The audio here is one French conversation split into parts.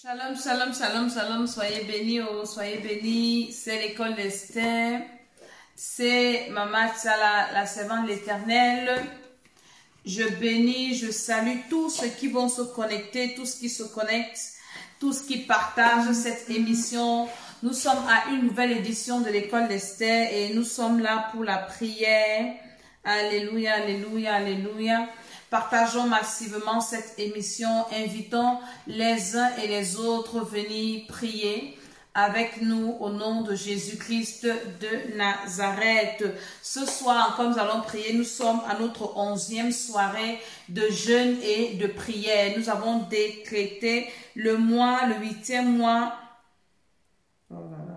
Shalom, shalom, shalom, shalom, soyez bénis, oh, soyez bénis, c'est l'école d'Esther, c'est Maman Tsala, la servante de l'Éternel. Je bénis, je salue tous ceux qui vont se connecter, tous qui se connectent, tous qui partagent cette émission. Nous sommes à une nouvelle édition de l'école d'Esther et nous sommes là pour la prière. Alléluia, alléluia, alléluia. Partageons massivement cette émission, invitons les uns et les autres à venir prier avec nous au nom de Jésus-Christ de Nazareth. Ce soir, comme nous allons prier, nous sommes à notre 11e soirée de jeûne et de prière. Nous avons décrété le mois, le 8e mois. Oh là là.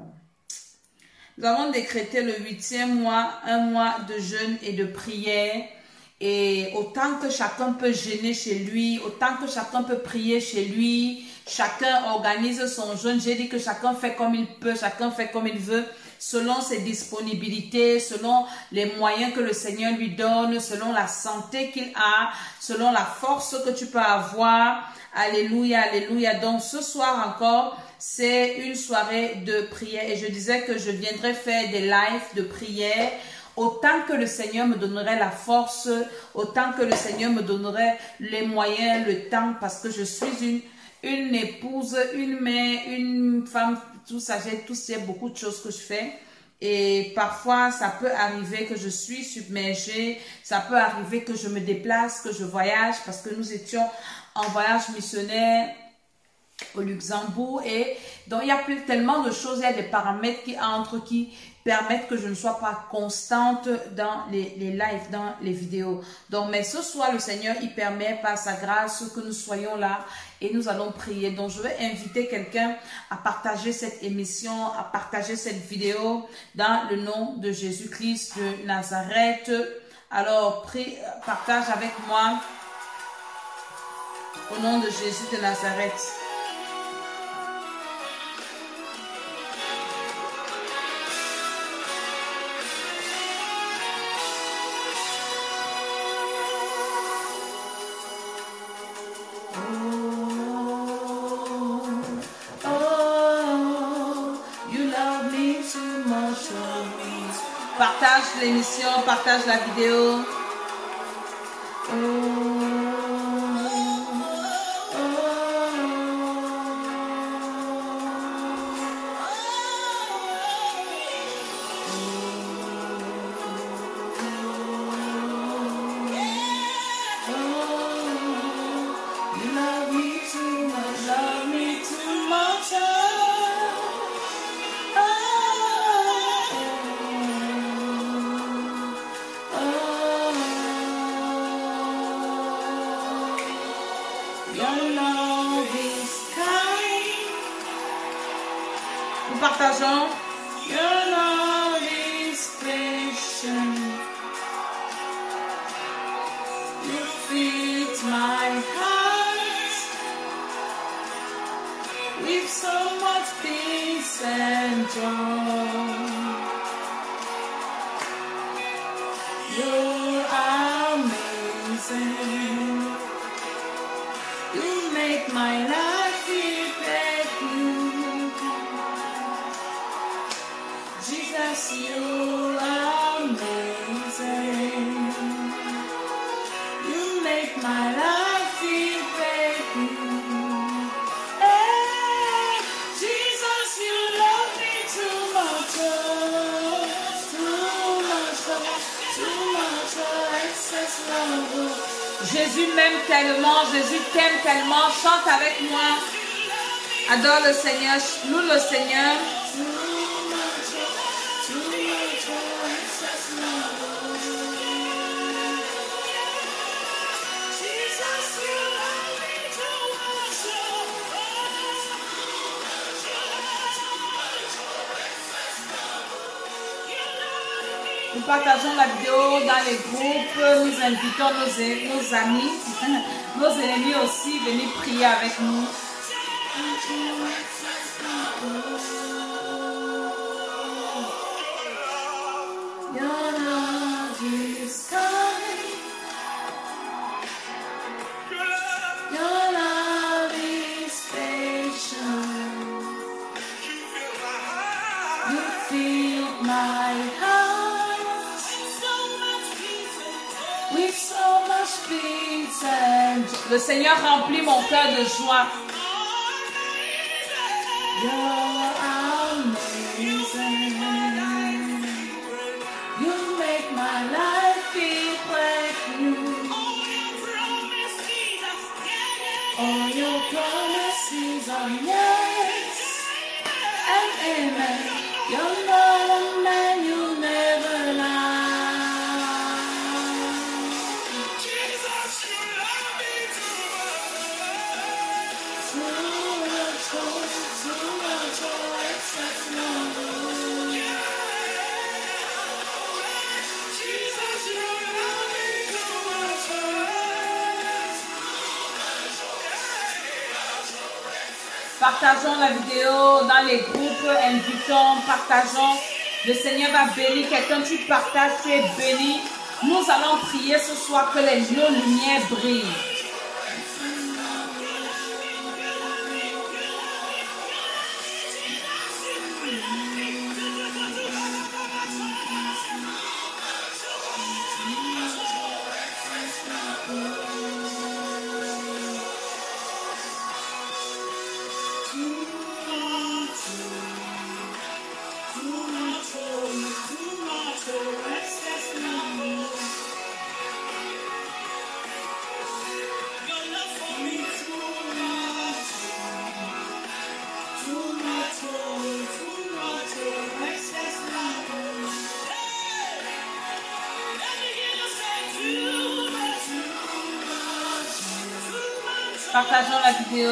Nous avons décrété le 8e mois, un mois de jeûne et de prière. Et autant que chacun peut jeûner chez lui, autant que chacun peut prier chez lui, chacun organise son jeûne. J'ai dit que chacun fait comme il peut, chacun fait comme il veut, selon ses disponibilités, selon les moyens que le Seigneur lui donne, selon la santé qu'il a, selon la force que tu peux avoir. Alléluia, alléluia. Donc ce soir encore, c'est une soirée de prière. Et je disais que je viendrais faire des lives de prière. Autant que le Seigneur me donnerait la force, autant que le Seigneur me donnerait les moyens, le temps, parce que je suis une épouse, une mère, une femme, tout ça, j'ai beaucoup de choses que je fais. Et parfois, ça peut arriver que je suis submergée, ça peut arriver que je me déplace, que je voyage, parce que nous étions en voyage missionnaire au Luxembourg. Et donc, il y a tellement de choses, il y a des paramètres qui entrent, qui permettent que je ne sois pas constante dans les lives, dans les vidéos. Donc, mais ce soir, le Seigneur, il permet par sa grâce que nous soyons là et nous allons prier. Donc, je vais inviter quelqu'un à partager cette émission, à partager cette vidéo dans le nom de Jésus-Christ de Nazareth. Alors, partage avec moi au nom de Jésus de Nazareth. Partage l'émission, partage la vidéo. Nous partageons. Your love is patient. You feed my heart with so much peace and joy. You're amazing. You make my life feel better. Jesus, you're amazing. You make my life feel better. Hey, Jesus, you love me too much, too much, excess love. Jésus m'aime tellement, Jésus t'aime tellement. Chante avec moi. Adore le Seigneur, loue le Seigneur. Nous partageons la vidéo dans les groupes, nous invitons nos amis, nos ennemis aussi, venir prier avec nous. Your love is kind. Your love is patient. with so much peace and joy. Le Seigneur remplit mon cœur de joie. You're amazing. You make my life feel brand new. All your promises are yes and amen. You're not a man, you never lie. Jesus, you love me too much, excess love. Jesus, you love me too much. Partageons la vidéo dans les groupes, invitons, partageons. Le Seigneur va bénir quelqu'un, tu partages, tu es béni. Nous allons prier ce soir que nos lumières brillent. Partageons la vidéo.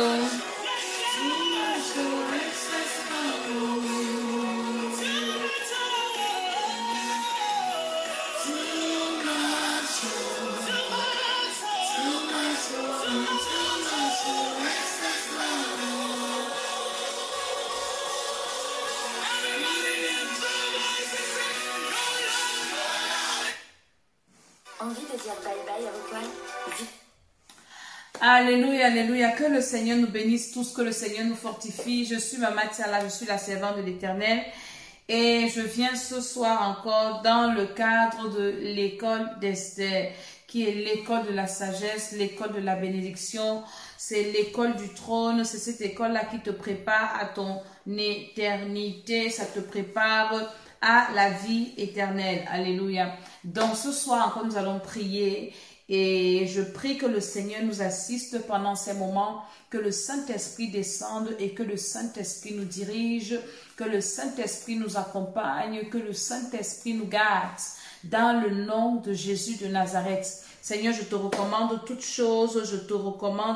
Envie de dire bye bye à vos poils? Alléluia, alléluia. Que le Seigneur nous bénisse tous, que le Seigneur nous fortifie. Je suis Maman Tiala, je suis la servante de l'Éternel. Et je viens ce soir encore dans le cadre de l'école d'Esther, qui est l'école de la sagesse, l'école de la bénédiction. C'est l'école du trône. C'est cette école-là qui te prépare à ton éternité. Ça te prépare à la vie éternelle. Alléluia. Donc ce soir encore, nous allons prier. Et je prie que le Seigneur nous assiste pendant ces moments, que le Saint-Esprit descende et que le Saint-Esprit nous dirige, que le Saint-Esprit nous accompagne, que le Saint-Esprit nous garde dans le nom de Jésus de Nazareth. Seigneur, je te recommande toutes choses, je te recommande.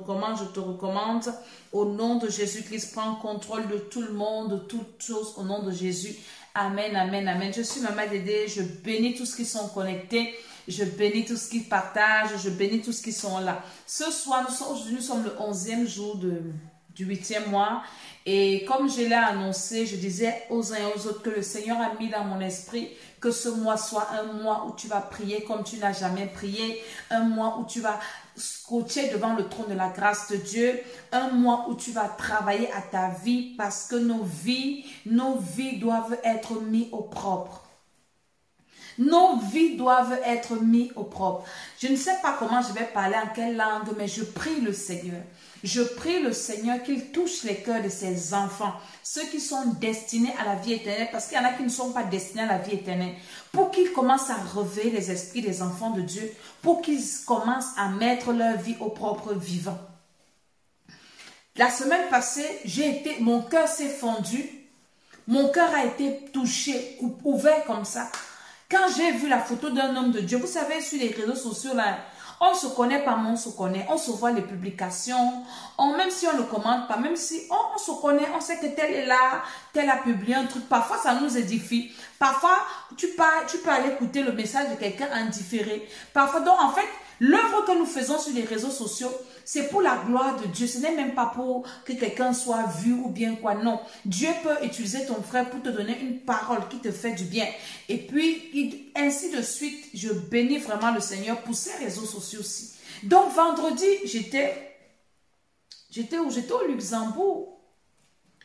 Au nom de Jésus-Christ, prends contrôle de tout le monde, de toutes choses au nom de Jésus. Amen, amen, amen. Je suis Maman Dédé, je bénis tous ceux qui sont connectés. Je bénis tous ceux qui partagent, je bénis tous ceux qui sont là. Ce soir, nous sommes le 11e jour du 8e mois. Et comme je l'ai annoncé, je disais aux uns et aux autres que le Seigneur a mis dans mon esprit que ce mois soit un mois où tu vas prier comme tu n'as jamais prié. Un mois où tu vas scotcher devant le trône de la grâce de Dieu. Un mois où tu vas travailler à ta vie parce que nos vies doivent être mises au propre. Nos vies doivent être mises au propre. Je ne sais pas comment je vais parler, en quelle langue, mais je prie le Seigneur. Je prie le Seigneur qu'il touche les cœurs de ses enfants, ceux qui sont destinés à la vie éternelle, parce qu'il y en a qui ne sont pas destinés à la vie éternelle, pour qu'ils commencent à réveiller les esprits des enfants de Dieu, pour qu'ils commencent à mettre leur vie au propre vivant. La semaine passée, mon cœur s'est fendu, mon cœur a été touché, ouvert comme ça. Quand j'ai vu la photo d'un homme de Dieu, vous savez, sur les réseaux sociaux, là, on ne se connaît pas, mais on se connaît. On se voit les publications. Même si on ne commente pas, même si on se connaît, on sait que tel est là, tel a publié un truc. Parfois, ça nous édifie. Parfois, tu peux aller écouter le message de quelqu'un en différé. Parfois, donc, en fait, l'œuvre que nous faisons sur les réseaux sociaux, c'est pour la gloire de Dieu. Ce n'est même pas pour que quelqu'un soit vu ou bien quoi. Non. Dieu peut utiliser ton frère pour te donner une parole qui te fait du bien. Et puis, ainsi de suite, je bénis vraiment le Seigneur pour ces réseaux sociaux aussi. Donc, vendredi, j'étais où? J'étais au Luxembourg.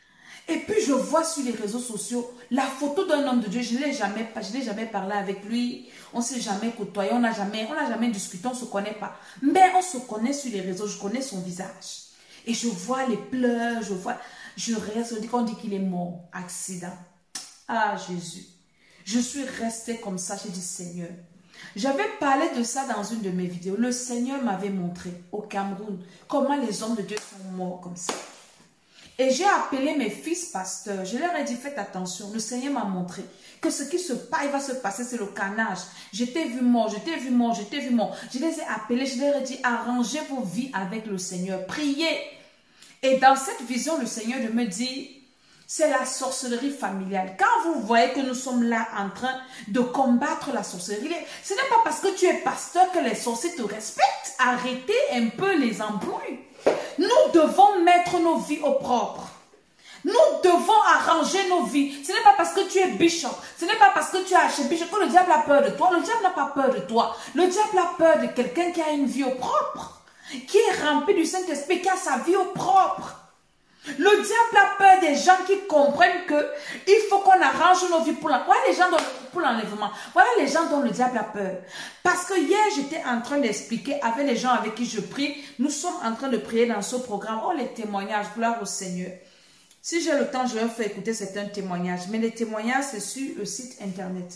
Et puis je vois sur les réseaux sociaux la photo d'un homme de Dieu. Je ne l'ai jamais parlé avec lui. On ne s'est jamais côtoyé, on n'a jamais discuté, on ne se connaît pas. Mais on se connaît sur les réseaux, je connais son visage. Et je vois les pleurs, je reste, on dit qu'il est mort, accident. Ah Jésus, je suis restée comme ça, j'ai dit Seigneur. J'avais parlé de ça dans une de mes vidéos. Le Seigneur m'avait montré au Cameroun comment les hommes de Dieu sont morts comme ça. Et j'ai appelé mes fils pasteurs. Je leur ai dit, faites attention. Le Seigneur m'a montré que ce qui va se passer, c'est le carnage. Je t'ai vu mort, je t'ai vu mort, je t'ai vu mort. Je les ai appelés, je leur ai dit, arrangez vos vies avec le Seigneur. Priez. Et dans cette vision, le Seigneur me dit, c'est la sorcellerie familiale. Quand vous voyez que nous sommes là en train de combattre la sorcellerie, ce n'est pas parce que tu es pasteur que les sorciers te respectent. Arrêtez un peu les embrouilles. Nous devons mettre nos vies au propre. Nous devons arranger nos vies. Ce n'est pas parce que tu es bishop, ce n'est pas parce que tu es archbishop que le diable a peur de toi. Le diable n'a pas peur de toi. Le diable a peur de quelqu'un qui a une vie au propre, qui est rempli du Saint-Esprit, qui a sa vie au propre. Le diable a peur des gens qui comprennent que il faut qu'on arrange nos vies pour l'enlèvement. Voilà les gens pour l'enlèvement. Voilà les gens dont le diable a peur. Parce que hier, j'étais en train d'expliquer avec les gens avec qui je prie. Nous sommes en train de prier dans ce programme. Oh, les témoignages, gloire au Seigneur. Si j'ai le temps, je vais vous faire écouter certains témoignages. Mais les témoignages, c'est sur le site internet.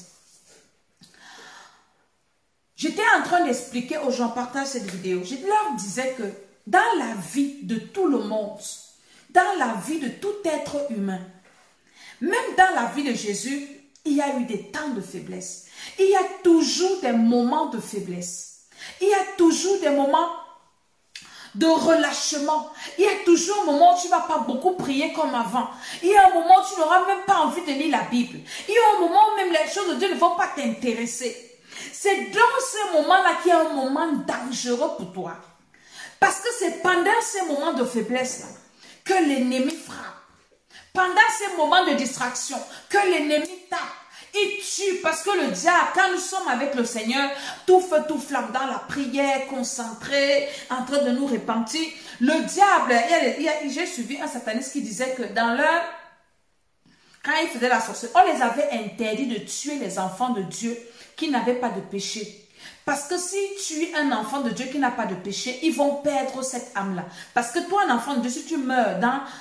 J'étais en train d'expliquer aux gens, partage cette vidéo. Je leur disais que dans la vie de tout le monde, dans la vie de tout être humain, même dans la vie de Jésus, il y a eu des temps de faiblesse. Il y a toujours des moments de faiblesse. Il y a toujours des moments de relâchement. Il y a toujours un moment où tu ne vas pas beaucoup prier comme avant. Il y a un moment où tu n'auras même pas envie de lire la Bible. Il y a un moment où même les choses de Dieu ne vont pas t'intéresser. C'est dans ce moment-là qu'il y a un moment dangereux pour toi. Parce que c'est pendant ces moments de faiblesse-là que l'ennemi frappe. Pendant ces moments de distraction, que l'ennemi tape, il tue. Parce que le diable, quand nous sommes avec le Seigneur, tout feu, tout flamme, dans la prière, concentré, en train de nous repentir, le diable, j'ai suivi un sataniste qui disait que dans leur, quand il faisait la sorcellerie, on les avait interdit de tuer les enfants de Dieu qui n'avaient pas de péché. Parce que si tu es un enfant de Dieu qui n'a pas de péché, ils vont perdre cette âme-là. Parce que toi, un enfant de Dieu, si tu meurs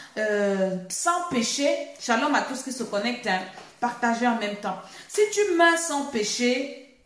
sans péché, shalom à tous qui se connectent, hein, partagez en même temps. Si tu meurs sans péché,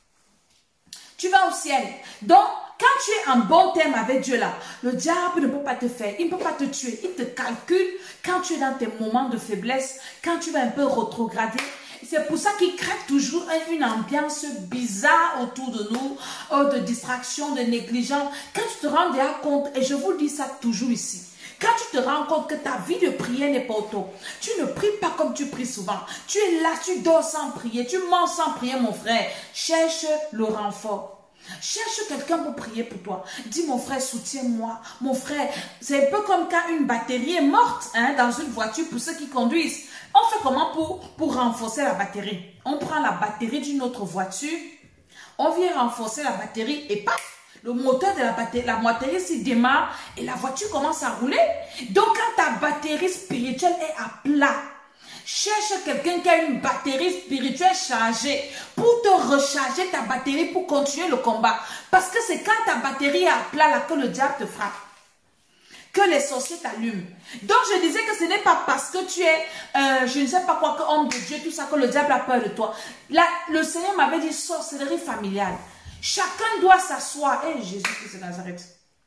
tu vas au ciel. Donc, quand tu es en bon terme avec Dieu là, le diable ne peut pas te faire, il ne peut pas te tuer. Il te calcule quand tu es dans tes moments de faiblesse, quand tu vas un peu rétrograder. C'est pour ça qu'il crée toujours une ambiance bizarre autour de nous, de distraction, de négligence. Quand tu te rends déjà compte, et je vous dis ça toujours ici, quand tu te rends compte que ta vie de prière n'est pas au top, tu ne pries pas comme tu pries souvent, tu es là, tu dors sans prier, tu manges sans prier mon frère, cherche le renfort. Cherche quelqu'un pour prier pour toi. Dis mon frère, soutiens-moi. Mon frère, c'est un peu comme quand une batterie est morte dans une voiture pour ceux qui conduisent. On fait comment pour renforcer la batterie? On prend la batterie d'une autre voiture, on vient renforcer la batterie et paf, le moteur de la batterie s'y démarre et la voiture commence à rouler. Donc quand ta batterie spirituelle est à plat, cherche quelqu'un qui a une batterie spirituelle chargée pour te recharger ta batterie pour continuer le combat. Parce que c'est quand ta batterie est à plat là que le diable te frappe, que les sorciers t'allument. Donc je disais que ce n'est pas parce que tu es, je ne sais pas quoi, que homme de Dieu, tout ça, que le diable a peur de toi. Là, le Seigneur m'avait dit sorcellerie familiale. Chacun doit s'asseoir. Jésus-Christ de Nazareth.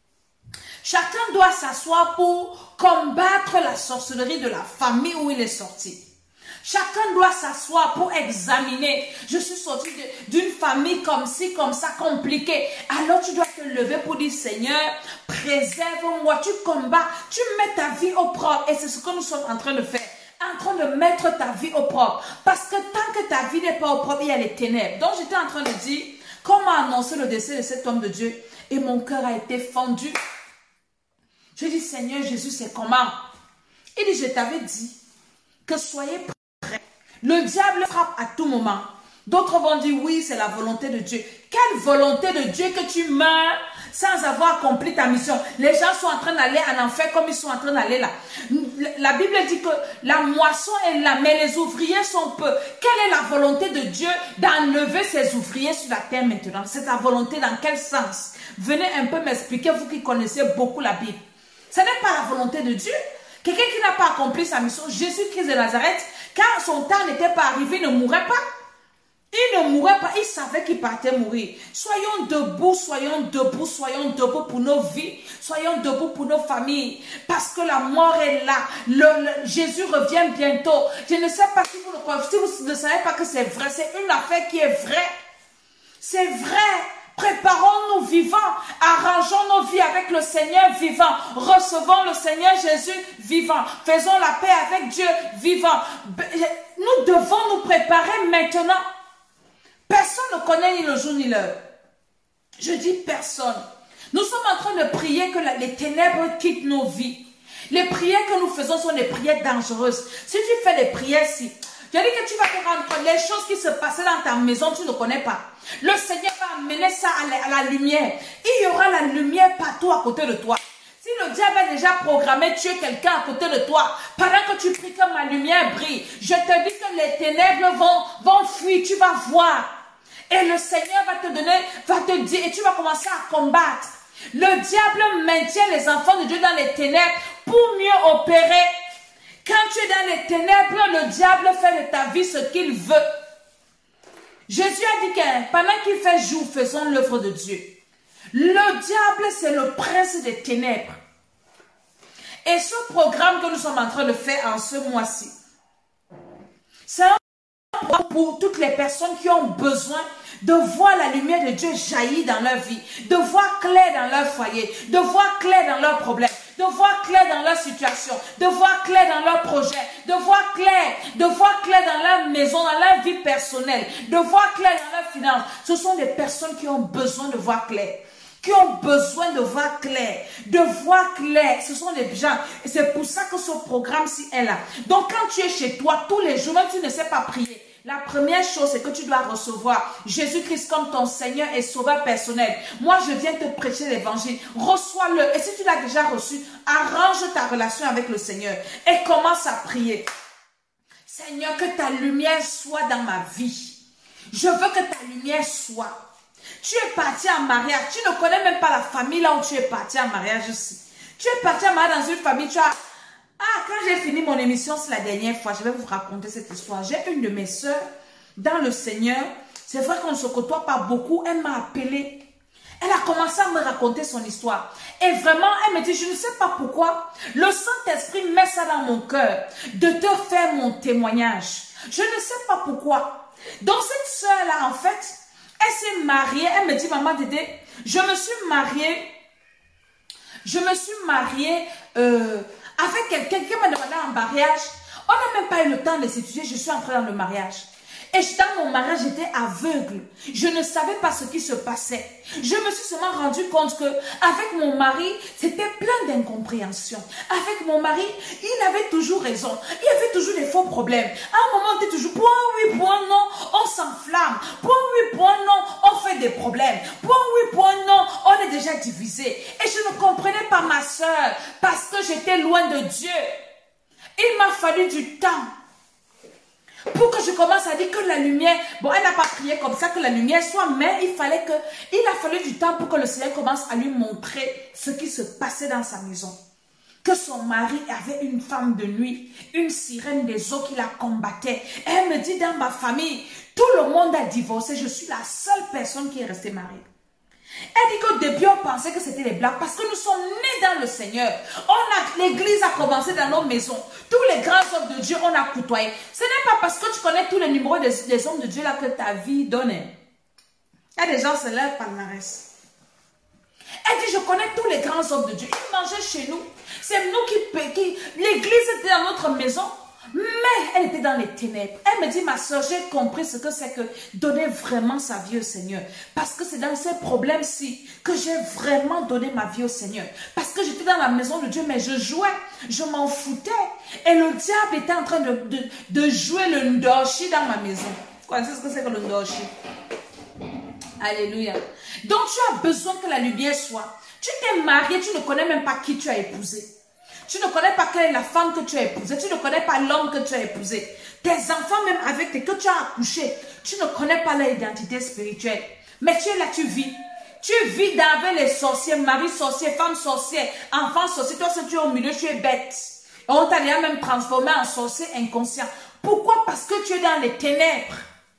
Chacun doit s'asseoir pour combattre la sorcellerie de la famille où il est sorti. Chacun doit s'asseoir pour examiner. Je suis sorti d'une famille comme ci, comme ça, compliquée. Alors tu dois te lever pour dire, Seigneur, préserve-moi. Tu combats, tu mets ta vie au propre. Et c'est ce que nous sommes en train de faire. En train de mettre ta vie au propre. Parce que tant que ta vie n'est pas au propre, il y a les ténèbres. Donc j'étais en train de dire, comment annoncer le décès de cet homme de Dieu. Et mon cœur a été fendu. Je dis, Seigneur Jésus, c'est comment? Il dit, je t'avais dit que soyez prêts. Le diable frappe à tout moment. D'autres vont dire, oui, c'est la volonté de Dieu. Quelle volonté de Dieu que tu meurs sans avoir accompli ta mission. Les gens sont en train d'aller en enfer comme ils sont en train d'aller là. La Bible dit que la moisson est là, mais les ouvriers sont peu. Quelle est la volonté de Dieu d'enlever ses ouvriers sur la terre maintenant? C'est ta volonté dans quel sens? Venez un peu m'expliquer, vous qui connaissez beaucoup la Bible. Ce n'est pas la volonté de Dieu. Quelqu'un qui n'a pas accompli sa mission, Jésus-Christ de Nazareth, quand son temps n'était pas arrivé, il ne mourrait pas. Il ne mourrait pas, il savait qu'il partait mourir. Soyons debout, soyons debout, soyons debout pour nos vies, soyons debout pour nos familles, parce que la mort est là. Jésus revient bientôt. Je ne sais pas si vous ne savez pas que c'est vrai, c'est une affaire qui est vraie. C'est vrai. Préparons-nous vivants, arrangeons nos vies avec le Seigneur vivant, recevons le Seigneur Jésus vivant, faisons la paix avec Dieu vivant. Nous devons nous préparer maintenant. Personne ne connaît ni le jour ni l'heure. Je dis personne. Nous sommes en train de prier que les ténèbres quittent nos vies. Les prières que nous faisons sont des prières dangereuses. Si tu fais des prières ici, je dis que tu vas te rendre compte, les choses qui se passaient dans ta maison, tu ne connais pas. Le Seigneur va amener ça à la lumière. Il y aura la lumière partout à côté de toi. Si le diable a déjà programmé tuer quelqu'un à côté de toi, pendant que tu pries que ma lumière brille, je te dis que les ténèbres vont fuir, tu vas voir. Et le Seigneur va te donner, va te dire, et tu vas commencer à combattre. Le diable maintient les enfants de Dieu dans les ténèbres pour mieux opérer. Quand tu es dans les ténèbres, le diable fait de ta vie ce qu'il veut. Jésus a dit que pendant qu'il fait jour, faisons l'œuvre de Dieu. Le diable, c'est le prince des ténèbres. Et ce programme que nous sommes en train de faire en ce mois-ci, c'est un programme pour toutes les personnes qui ont besoin de voir la lumière de Dieu jaillir dans leur vie, de voir clair dans leur foyer, de voir clair dans leurs problèmes, de voir clair dans leur situation, de voir clair dans leurs projets, de voir clair dans leur maison, dans leur vie personnelle, de voir clair dans leurs finances. Ce sont des personnes qui ont besoin de voir clair. Qui ont besoin de voir clair, ce sont des gens, et c'est pour ça que ce programme-ci est là. Donc quand tu es chez toi, tous les jours, même tu ne sais pas prier, la première chose, c'est que tu dois recevoir Jésus-Christ comme ton Seigneur et Sauveur personnel. Moi, je viens te prêcher l'évangile. Reçois-le. Et si tu l'as déjà reçu, arrange ta relation avec le Seigneur et commence à prier. Seigneur, que ta lumière soit dans ma vie. Je veux que ta lumière soit. Tu es parti en mariage. Tu ne connais même pas la famille là où tu es parti en mariage aussi. Tu es parti en mariage dans une famille. Tu as... Ah, quand j'ai fini mon émission, c'est la dernière fois, je vais vous raconter cette histoire. J'ai une de mes soeurs dans le Seigneur. C'est vrai qu'on ne se côtoie pas beaucoup. Elle m'a appelée. Elle a commencé à me raconter son histoire. Et vraiment, elle me dit, je ne sais pas pourquoi. Le Saint-Esprit met ça dans mon cœur de te faire mon témoignage. Je ne sais pas pourquoi. Donc cette soeur-là, en fait, elle s'est mariée. Elle me dit, maman Dédé, je me suis mariée avec quelqu'un qui m'a demandé en mariage. On n'a même pas eu le temps de s'étudier. Je suis entrée dans le mariage. Et dans mon mariage, j'étais aveugle. Je ne savais pas ce qui se passait. Je me suis seulement rendu compte que avec mon mari, c'était plein d'incompréhension. Avec mon mari, il avait toujours raison. Il y avait toujours des faux problèmes. À un moment, on était toujours point oui, point non, on s'enflamme. Point oui, point non, on fait des problèmes. Point oui, point non, on est déjà divisé. Et je ne comprenais pas ma soeur parce que j'étais loin de Dieu. Il m'a fallu du temps pour que je commence à dire que la lumière, bon, elle n'a pas prié comme ça que la lumière soit, mais il a fallu du temps pour que le Seigneur commence à lui montrer ce qui se passait dans sa maison. Que son mari avait une femme de nuit, une sirène des eaux qui la combattait. Et elle me dit, dans ma famille, tout le monde a divorcé, je suis la seule personne qui est restée mariée. Elle dit qu'au début, on pensait que c'était les Blancs parce que nous sommes nés dans le Seigneur. L'église a commencé dans nos maisons. Tous les grands hommes de Dieu, on a côtoyé. Ce n'est pas parce que tu connais tous les numéros des hommes de Dieu là que ta vie donne. Il y a des gens, c'est leur palmarès. Elle dit, je connais tous les grands hommes de Dieu. Ils mangeaient chez nous. C'est nous qui l'église était dans notre maison. Mais elle était dans les ténèbres. Elle me dit, ma soeur, j'ai compris ce que c'est que donner vraiment sa vie au Seigneur. Parce que c'est dans ces problèmes-ci que j'ai vraiment donné ma vie au Seigneur. Parce que j'étais dans la maison de Dieu, mais je jouais, je m'en foutais. Et le diable était en train de jouer le ndoshi dans ma maison. Vous connaissez ce que c'est que le ndoshi? Alléluia. Donc tu as besoin que la lumière soit. Tu t'es marié, tu ne connais même pas qui tu as épousé. Tu ne connais pas quelle est la femme que tu as épousée. Tu ne connais pas l'homme que tu as épousé. Tes enfants même avec tes que tu as accouché, tu ne connais pas leur identité spirituelle. Mais tu es là, tu vis. Tu vis avec les sorciers, mari sorcier, femme sorcière, enfant sorcier. Toi, si tu es au milieu, tu es bête. Et on t'a déjà même transformé en sorcier inconscient. Pourquoi? Parce que tu es dans les ténèbres.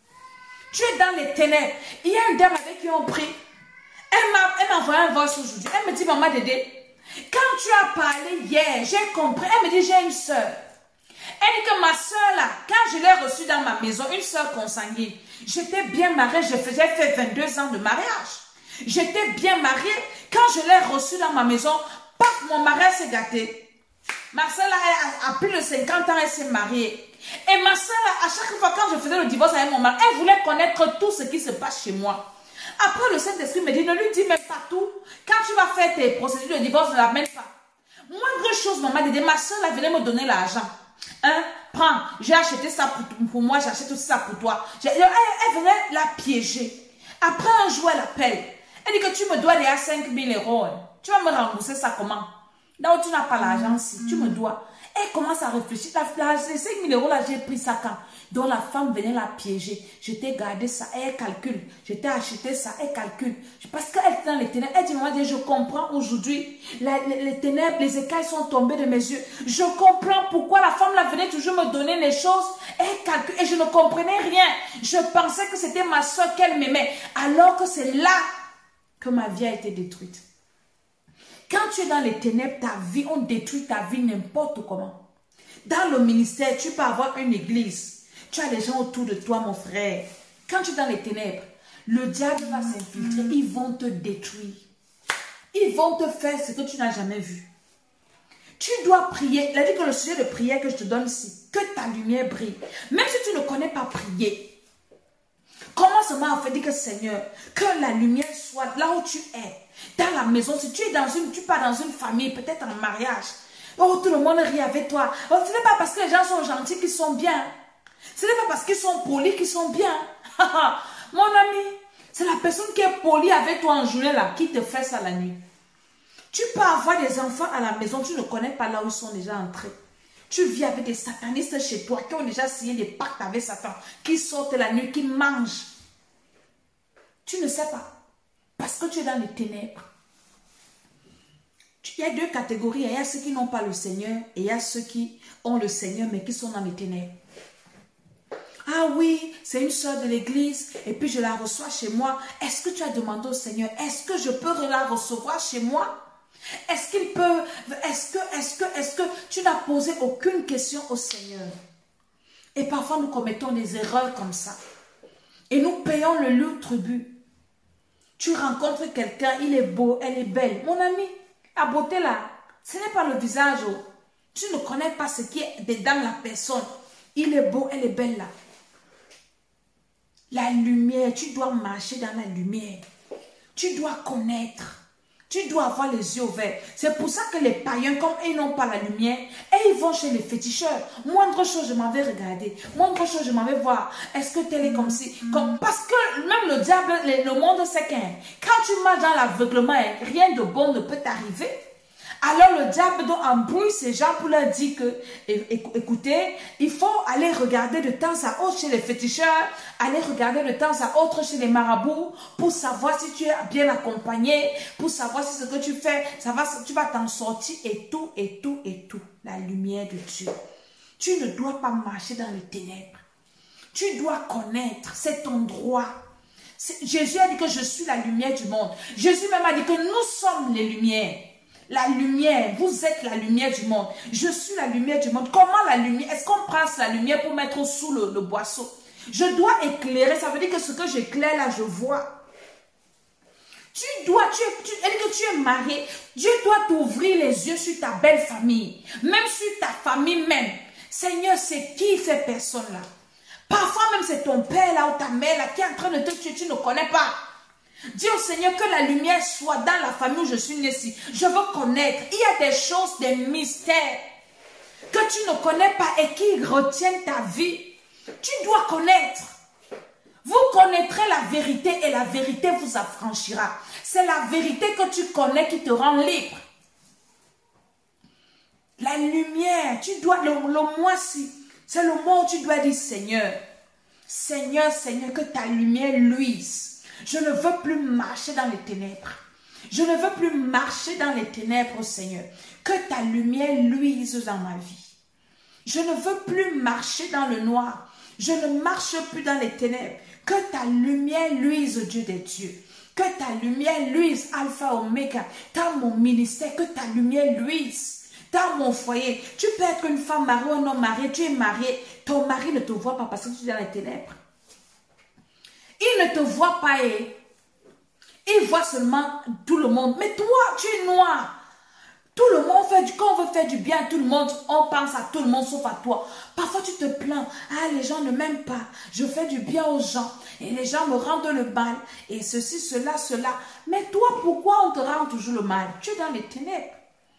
Tu es dans les ténèbres. Il y a une dame avec qui on prie. Elle m'a envoyé un voice aujourd'hui. Elle me dit, maman Dédé, quand tu as parlé hier, j'ai compris. Elle me dit, j'ai une soeur. Elle dit que ma soeur là, quand je l'ai reçue dans ma maison, une soeur consanguine, j'étais bien mariée, j'ai fait 22 ans de mariage. J'étais bien mariée. Quand je l'ai reçue dans ma maison, paf, mon mari s'est gâté. Ma soeur là, a plus de 50 ans, elle s'est mariée. Et ma soeur là, à chaque fois quand je faisais le divorce avec mon mari, elle voulait connaître tout ce qui se passe chez moi. Après, le Saint-Esprit me dit, ne lui dis même pas tout. Quand tu vas faire tes procédures de divorce, ne l'amène pas. Moindre chose, maman, ma soeur là venait me donner l'argent. Hein? Prends, j'ai acheté ça pour moi, j'achète aussi ça pour toi. Elle venait la piéger. Après un jour, elle appelle. Elle dit que tu me dois déjà 5 000 €. Tu vas me rembourser ça comment? Là où tu n'as pas l'argent, si tu me dois. Elle commence à réfléchir. Les 5 000 € là, j'ai pris ça quand? Donc la femme venait la piéger. Je t'ai gardé ça, elle calcule. Je t'ai acheté ça, elle calcule. Parce qu'elle est dans les ténèbres. Elle dit, maman, je comprends aujourd'hui. Les ténèbres, les écailles sont tombées de mes yeux. Je comprends pourquoi la femme là venait toujours me donner les choses. Elle calcule et je ne comprenais rien. Je pensais que c'était ma soeur qu'elle m'aimait. Alors que c'est là que ma vie a été détruite. Quand tu es dans les ténèbres, ta vie, on détruit ta vie n'importe comment. Dans le ministère, tu peux avoir une église. Tu as des gens autour de toi, mon frère. Quand tu es dans les ténèbres, le diable va s'infiltrer. Ils vont te détruire. Ils vont te faire ce que tu n'as jamais vu. Tu dois prier. Il a dit que le sujet de prière que je te donne ici, que ta lumière brille. Même si tu ne connais pas prier, commence seulement à faire dire que Seigneur, que la lumière soit là où tu es. Dans la maison, si tu es tu pars dans une famille, peut-être en mariage. Oh, tout le monde rit avec toi. Oh, ce n'est pas parce que les gens sont gentils qu'ils sont bien. Ce n'est pas parce qu'ils sont polis qu'ils sont bien. Mon ami, c'est la personne qui est polie avec toi en journée là, qui te fait ça la nuit. Tu peux avoir des enfants à la maison, tu ne connais pas là où ils sont déjà entrés. Tu vis avec des satanistes chez toi qui ont déjà signé des pactes avec Satan, qui sortent la nuit, qui mangent. Tu ne sais pas. Parce que tu es dans les ténèbres. Il y a deux catégories. Il y a ceux qui n'ont pas le Seigneur et il y a ceux qui ont le Seigneur mais qui sont dans les ténèbres. Ah oui, c'est une soeur de l'église et puis je la reçois chez moi. Est-ce que tu as demandé au Seigneur, est-ce que je peux la recevoir chez moi? Est-ce qu'il peut, est-ce que tu n'as posé aucune question au Seigneur? Et parfois nous commettons des erreurs comme ça. Et nous payons le lourd tribut. Tu rencontres quelqu'un, il est beau, elle est belle. Mon ami, la beauté là, ce n'est pas le visage. Oh. Tu ne connais pas ce qui est dedans la personne. Il est beau, elle est belle là. La lumière, tu dois marcher dans la lumière. Tu dois connaître. Tu dois avoir les yeux ouverts. C'est pour ça que les païens, comme ils n'ont pas la lumière, et ils vont chez les féticheurs. Moindre chose, je m'en vais regarder. Moindre chose, je m'en vais voir. Est-ce que tel est comme si... Parce que même le diable, le monde sait qu'un. Quand tu marches dans l'aveuglement, rien de bon ne peut t'arriver. Alors le diable doit embrouiller ces gens pour leur dire que, écoutez, il faut aller regarder de temps à autre chez les féticheurs, aller regarder de temps à autre chez les marabouts pour savoir si tu es bien accompagné, pour savoir si ce que tu fais, tu vas t'en sortir et tout, et tout, et tout. La lumière de Dieu. Tu ne dois pas marcher dans les ténèbres. Tu dois connaître, c'est ton droit. Jésus a dit que je suis la lumière du monde. Jésus même a dit que nous sommes les lumières. La lumière, vous êtes la lumière du monde. Je suis la lumière du monde. Comment la lumière? Est-ce qu'on prend la lumière pour mettre sous le boisseau? Je dois éclairer. Ça veut dire que ce que j'éclaire là, je vois. Elle dit que tu es marié. Dieu doit t'ouvrir les yeux sur ta belle famille. Même sur ta famille même. Seigneur, c'est qui ces personnes-là? Parfois même c'est ton père là ou ta mère là qui est en train de te tuer. Tu ne connais pas. Dis au Seigneur que la lumière soit dans la famille où je suis née ici. Je veux connaître. Il y a des choses, des mystères que tu ne connais pas et qui retiennent ta vie. Tu dois connaître. Vous connaîtrez la vérité et la vérité vous affranchira. C'est la vérité que tu connais qui te rend libre. La lumière, tu dois, le mois-ci, c'est le mois où tu dois dire Seigneur, Seigneur, Seigneur, que ta lumière luise. Je ne veux plus marcher dans les ténèbres. Je ne veux plus marcher dans les ténèbres, Seigneur. Que ta lumière luise dans ma vie. Je ne veux plus marcher dans le noir. Je ne marche plus dans les ténèbres. Que ta lumière luise, Dieu des dieux. Que ta lumière luise, Alpha, Oméga. Dans mon ministère, que ta lumière luise. Dans mon foyer, tu peux être une femme mariée ou non mariée, tu es marié, ton mari ne te voit pas parce que tu es dans les ténèbres. Il ne te voit pas et il voit seulement tout le monde. Mais toi, tu es noir. Tout le monde quand on veut faire du bien à tout le monde, on pense à tout le monde sauf à toi. Parfois tu te plains, ah les gens ne m'aiment pas, je fais du bien aux gens et les gens me rendent le mal et ceci, cela, cela. Mais toi, pourquoi on te rend toujours le mal? Tu es dans les ténèbres.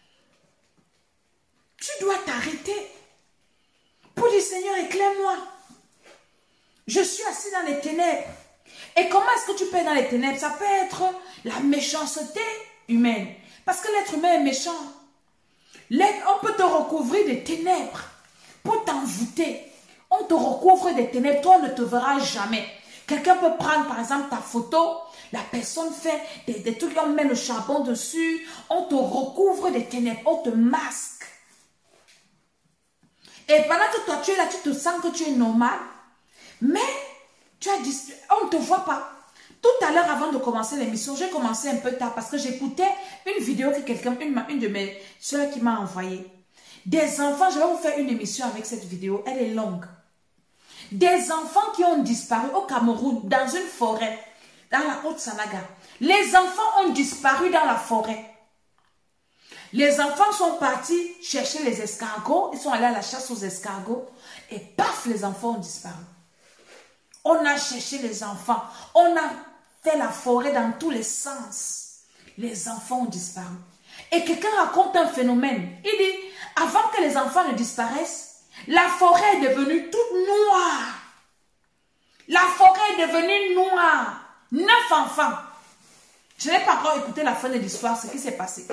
Tu dois t'arrêter pour dire Seigneur, éclaire-moi. Je suis assis dans les ténèbres. Et comment est-ce que tu peux être dans les ténèbres? Ça peut être la méchanceté humaine. Parce que l'être humain est méchant. On peut te recouvrir des ténèbres pour t'envoûter. On te recouvre des ténèbres, toi on ne te verra jamais. Quelqu'un peut prendre par exemple ta photo, la personne fait des trucs, on met le charbon dessus, on te recouvre des ténèbres, on te masque. Et pendant que toi tu es là, tu te sens que tu es normal, mais on ne te voit pas. Tout à l'heure, avant de commencer l'émission, j'ai commencé un peu tard parce que j'écoutais une vidéo que quelqu'un, une de mes soeurs qui m'a envoyée. Des enfants, je vais vous faire une émission avec cette vidéo, elle est longue. Des enfants qui ont disparu au Cameroun, dans une forêt, dans la Haute-Sanaga. Les enfants ont disparu dans la forêt. Les enfants sont partis chercher les escargots, ils sont allés à la chasse aux escargots et paf, les enfants ont disparu. On a cherché les enfants, on a fait la forêt dans tous les sens. Les enfants ont disparu. Et quelqu'un raconte un phénomène. Il dit, avant que les enfants ne disparaissent, la forêt est devenue toute noire. La forêt est devenue noire. 9 enfants. Je n'ai pas encore écouté la fin de l'histoire, ce qui s'est passé.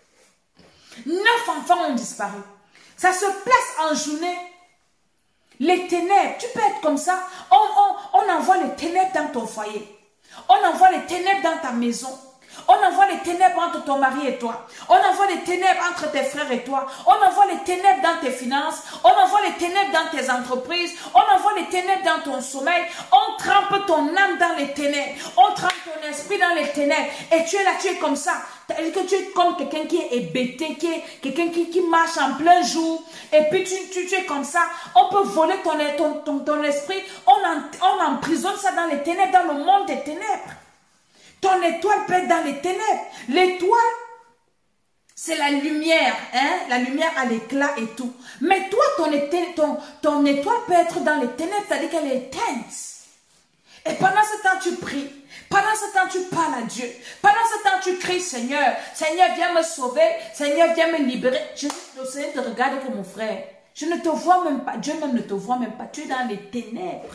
9 enfants ont disparu. Ça se place en journée. Les ténèbres, tu peux être comme ça. On envoie les ténèbres dans ton foyer. On envoie les ténèbres dans ta maison. On envoie les ténèbres entre ton mari et toi. On envoie les ténèbres entre tes frères et toi. On envoie les ténèbres dans tes finances. On envoie les ténèbres dans tes entreprises. On envoie les ténèbres dans ton sommeil. On trempe ton âme dans les ténèbres. On trempe ton esprit dans les ténèbres. Et tu es là, tu es comme ça. Que tu es comme quelqu'un qui est hébété, quelqu'un qui marche en plein jour. Et puis tu es comme ça. On peut voler ton esprit. On emprisonne ça dans les ténèbres, dans le monde des ténèbres. Ton étoile peut être dans les ténèbres. L'étoile, c'est la lumière. Hein? La lumière à l'éclat et tout. Mais toi, ton étoile peut être dans les ténèbres, c'est-à-dire qu'elle est éteinte. Et pendant ce temps, tu pries. Pendant ce temps, tu parles à Dieu. Pendant ce temps, tu cries, Seigneur. Seigneur, viens me sauver. Seigneur, viens me libérer. Le Seigneur te regarde comme mon frère. Je ne te vois même pas. Dieu même ne te voit même pas. Tu es dans les ténèbres.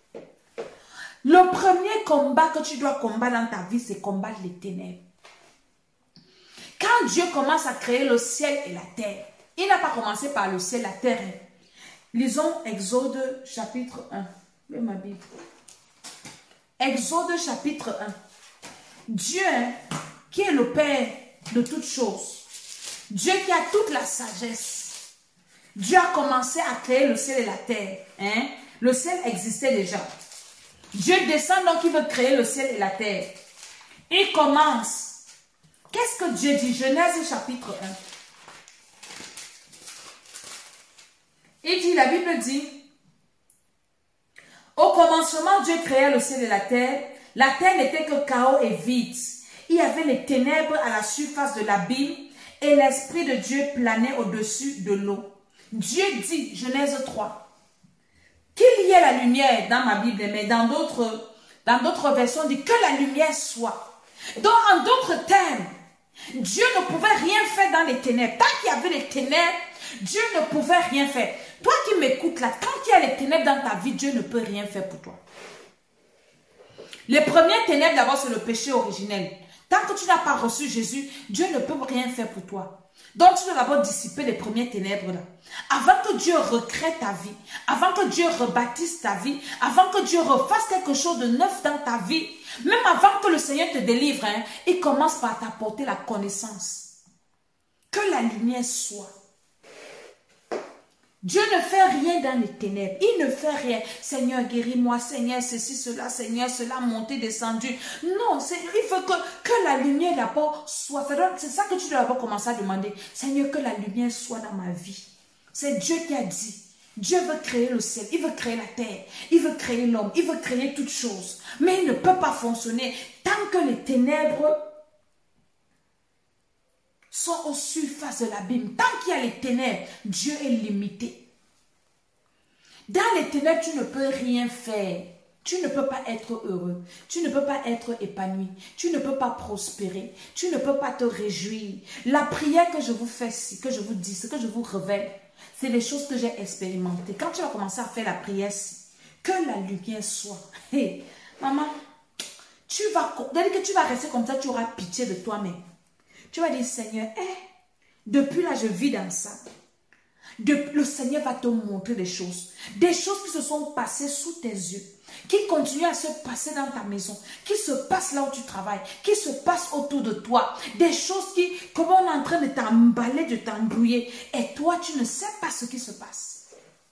Le premier combat que tu dois combattre dans ta vie, c'est combattre les ténèbres. Quand Dieu commence à créer le ciel et la terre, il n'a pas commencé par le ciel et la terre. Lisons Exode chapitre 1. Mets ma Bible. Exode chapitre 1. Dieu, qui est le Père de toutes choses, Dieu qui a toute la sagesse, Dieu a commencé à créer le ciel et la terre. Hein? Le ciel existait déjà. Dieu descend donc il veut créer le ciel et la terre. Il commence. Qu'est-ce que Dieu dit? Genèse chapitre 1. Il dit, la Bible dit, au commencement, Dieu créa le ciel et la terre. La terre n'était que chaos et vide. Il y avait les ténèbres à la surface de l'abîme et l'Esprit de Dieu planait au-dessus de l'eau. Dieu dit, Genèse 3, qu'il y ait la lumière dans ma Bible, mais dans d'autres versions, on dit que la lumière soit. Donc, en d'autres termes, Dieu ne pouvait rien faire dans les ténèbres. Tant qu'il y avait les ténèbres, Dieu ne pouvait rien faire. Toi qui m'écoutes là, tant qu'il y a les ténèbres dans ta vie, Dieu ne peut rien faire pour toi. Les premières ténèbres, d'abord, c'est le péché originel. Tant que tu n'as pas reçu Jésus, Dieu ne peut rien faire pour toi. Donc, tu dois d'abord dissiper les premières ténèbres là. Avant que Dieu recrée ta vie, avant que Dieu rebâtisse ta vie, avant que Dieu refasse quelque chose de neuf dans ta vie, même avant que le Seigneur te délivre, hein, il commence par t'apporter la connaissance. Que la lumière soit. Dieu ne fait rien dans les ténèbres. Il ne fait rien. Seigneur, guéris-moi. Seigneur, ceci, cela. Seigneur, cela, monté, descendu. Non, il faut que la lumière d'abord soit. C'est ça que tu dois d'abord commencer à demander. Seigneur, que la lumière soit dans ma vie. C'est Dieu qui a dit. Dieu veut créer le ciel. Il veut créer la terre. Il veut créer l'homme. Il veut créer toutes choses. Mais il ne peut pas fonctionner tant que les ténèbres sont au surface de l'abîme. Tant qu'il y a les ténèbres, Dieu est limité. Dans les ténèbres, tu ne peux rien faire. Tu ne peux pas être heureux. Tu ne peux pas être épanoui. Tu ne peux pas prospérer. Tu ne peux pas te réjouir. La prière que je vous fais, que je vous dis, ce que je vous révèle, c'est les choses que j'ai expérimentées. Quand tu vas commencer à faire la prière, que la lumière soit. Hey, maman, dès que tu vas rester comme ça, tu auras pitié de toi-même. Tu vas dire, Seigneur, depuis là, je vis dans ça. Le Seigneur va te montrer des choses qui se sont passées sous tes yeux, qui continuent à se passer dans ta maison, qui se passent là où tu travailles, qui se passent autour de toi. Des choses comme on est en train de t'emballer, de t'embrouiller. Et toi, tu ne sais pas ce qui se passe.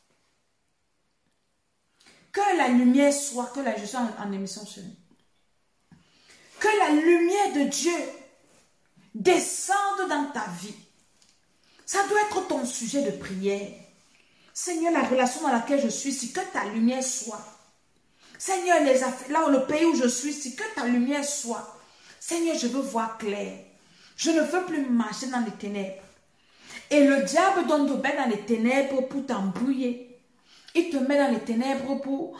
Que la lumière soit, je suis en émission sur nous. Que la lumière de Dieu descende dans ta vie. Ça doit être ton sujet de prière. Seigneur, la relation dans laquelle je suis, c'est que ta lumière soit. Seigneur, les affaires, là où le pays où je suis, c'est que ta lumière soit. Seigneur, je veux voir clair. Je ne veux plus marcher dans les ténèbres. Et le diable donne te met dans les ténèbres pour t'embrouiller. Il te met dans les ténèbres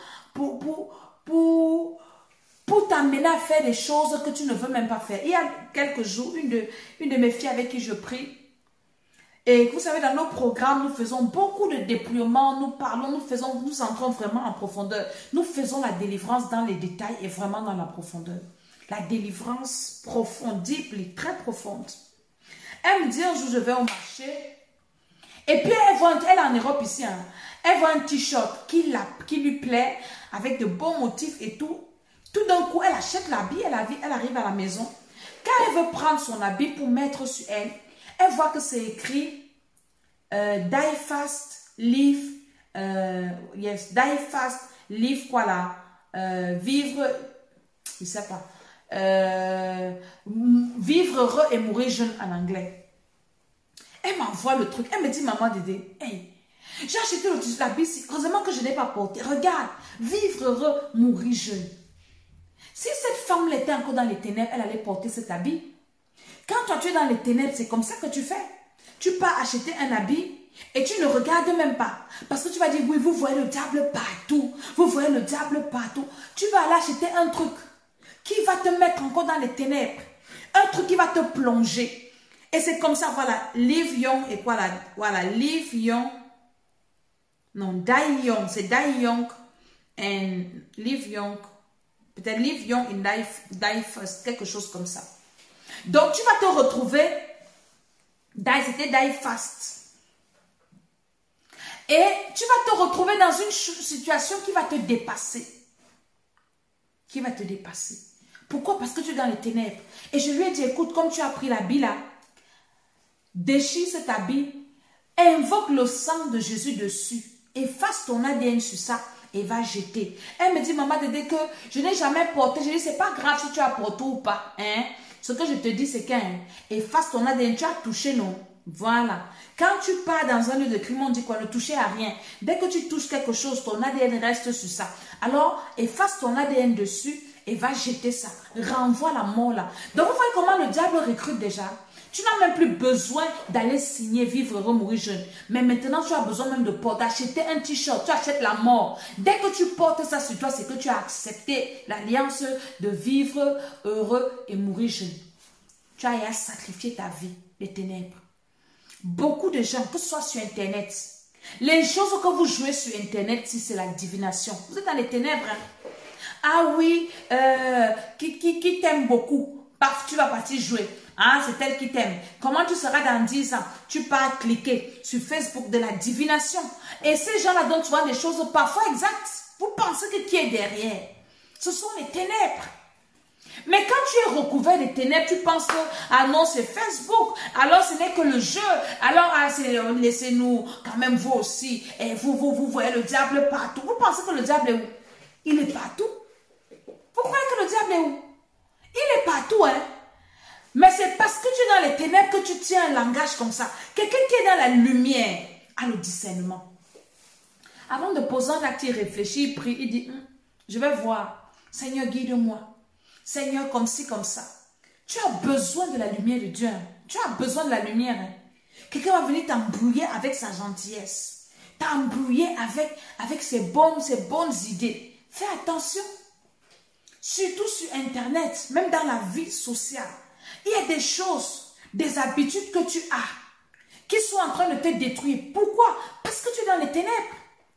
pour t'amener à faire des choses que tu ne veux même pas faire. Il y a quelques jours, une de mes filles avec qui je prie, et vous savez, dans nos programmes, nous faisons beaucoup de déploiements, nous parlons, nous entrons vraiment en profondeur. Nous faisons la délivrance dans les détails et vraiment dans la profondeur. La délivrance profonde, deep, très profonde. Elle me dit un jour, je vais au marché, et puis elle est en Europe ici, hein, elle voit un t-shirt qui lui plaît, avec de beaux motifs et tout. Tout d'un coup, elle achète l'habit, elle arrive à la maison. Quand elle veut prendre son habit pour mettre sur elle, elle voit que c'est écrit Die fast, live, die fast, live quoi là, vivre, je sais pas, vivre heureux et mourir jeune en anglais. Elle m'envoie le truc, elle me dit, maman Dédé, hey, j'ai acheté l'habit, heureusement que je n'ai pas porté, regarde, vivre heureux, mourir jeune. Si cette femme était encore dans les ténèbres, elle allait porter cet habit. Quand toi tu es dans les ténèbres, c'est comme ça que tu fais. Tu pars acheter un habit et tu ne regardes même pas. Parce que tu vas dire, oui, vous voyez le diable partout. Vous voyez le diable partout. Tu vas aller acheter un truc qui va te mettre encore dans les ténèbres. Un truc qui va te plonger. Et c'est comme ça, voilà, live young et quoi là, voilà, live young. Non, die young, c'est die young and live young. Peut-être live young and die first, quelque chose comme ça. Donc, tu vas te retrouver, c'était die fast. Et tu vas te retrouver dans une situation qui va te dépasser. Qui va te dépasser. Pourquoi? Parce que tu es dans les ténèbres. Et je lui ai dit, écoute, comme tu as pris l'habit là, déchire cet habit, invoque le sang de Jésus dessus, efface ton ADN sur ça et va jeter. Elle me dit, maman, Dédé, que je n'ai jamais porté. Je dis, c'est pas grave si tu as porté ou pas. Hein? Ce que je te dis, c'est qu'efface ton ADN, tu as touché, non? Voilà. Quand tu pars dans un lieu de crime, on dit quoi? Ne toucher à rien. Dès que tu touches quelque chose, ton ADN reste sur ça. Alors, efface ton ADN dessus et va jeter ça. Renvoie la mort là. Donc, vous voyez comment le diable recrute déjà? Tu n'as même plus besoin d'aller signer, vivre heureux, mourir jeune. Mais maintenant, tu as besoin même de porter, acheter un t-shirt, tu achètes la mort. Dès que tu portes ça sur toi, c'est que tu as accepté l'alliance de vivre heureux et mourir jeune. Tu as à sacrifier ta vie, les ténèbres. Beaucoup de gens, que ce soit sur Internet, les choses que vous jouez sur Internet, si c'est la divination, vous êtes dans les ténèbres. Hein? Ah oui, qui t'aime beaucoup. Paf, tu vas partir jouer. Ah, c'est elle qui t'aime. Comment tu seras dans 10 ans? Tu pars cliquer sur Facebook de la divination. Et ces gens-là dont tu vois des choses parfois exactes. Vous pensez que qui est derrière? Ce sont les ténèbres. Mais quand tu es recouvert de ténèbres, tu penses que, ah non, c'est Facebook, alors ce n'est que le jeu, alors ah, laissez-nous, quand même vous aussi, et vous voyez le diable partout. Vous pensez que le diable est où? Il est partout. Vous croyez que le diable est où? Il est partout, hein. Mais c'est parce que tu es dans les ténèbres que tu tiens un langage comme ça. Quelqu'un qui est dans la lumière a le discernement. Avant de poser un acte, il réfléchit, il prie, il dit, je vais voir, Seigneur, guide-moi. Seigneur, comme ci, comme ça. Tu as besoin de la lumière de Dieu. Tu as besoin de la lumière. Hein. Quelqu'un va venir t'embrouiller avec sa gentillesse. T'embrouiller avec ses bonnes idées. Fais attention. Surtout sur Internet, même dans la vie sociale. Il y a des choses, des habitudes que tu as qui sont en train de te détruire. Pourquoi? Parce que tu es dans les ténèbres.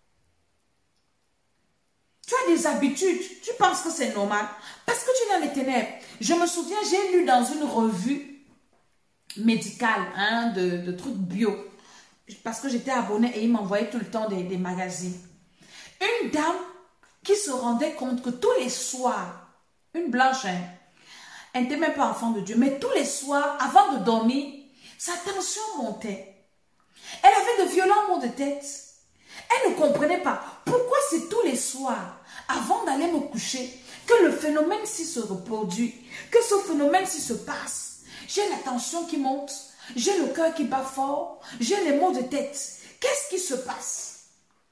Tu as des habitudes, tu penses que c'est normal parce que tu es dans les ténèbres. Je me souviens, j'ai lu dans une revue médicale, hein, de trucs bio, parce que j'étais abonnée et ils m'envoyaient tout le temps des magazines. Une dame qui se rendait compte que tous les soirs, une blanche, hein, elle n'était même pas enfant de Dieu, mais tous les soirs, avant de dormir, sa tension montait. Elle avait de violents maux de tête. Elle ne comprenait pas pourquoi c'est tous les soirs, avant d'aller me coucher, que le phénomène-ci se reproduit, que ce phénomène-ci se passe. J'ai la tension qui monte, j'ai le cœur qui bat fort, j'ai les maux de tête. Qu'est-ce qui se passe?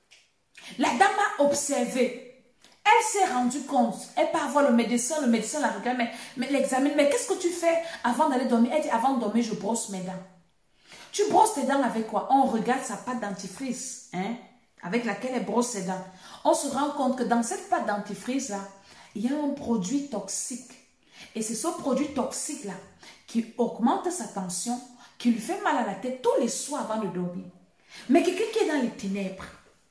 La dame a observé. Elle s'est rendue compte. Elle part voir le médecin la regarde, mais l'examine. Mais qu'est-ce que tu fais avant d'aller dormir? Elle dit, avant de dormir, je brosse mes dents. Tu brosses tes dents avec quoi? On regarde sa pâte dentifrice, hein, avec laquelle elle brosse ses dents. On se rend compte que dans cette pâte dentifrice-là, il y a un produit toxique. Et c'est ce produit toxique-là qui augmente sa tension, qui lui fait mal à la tête tous les soirs avant de dormir. Mais quelqu'un qui est dans les ténèbres,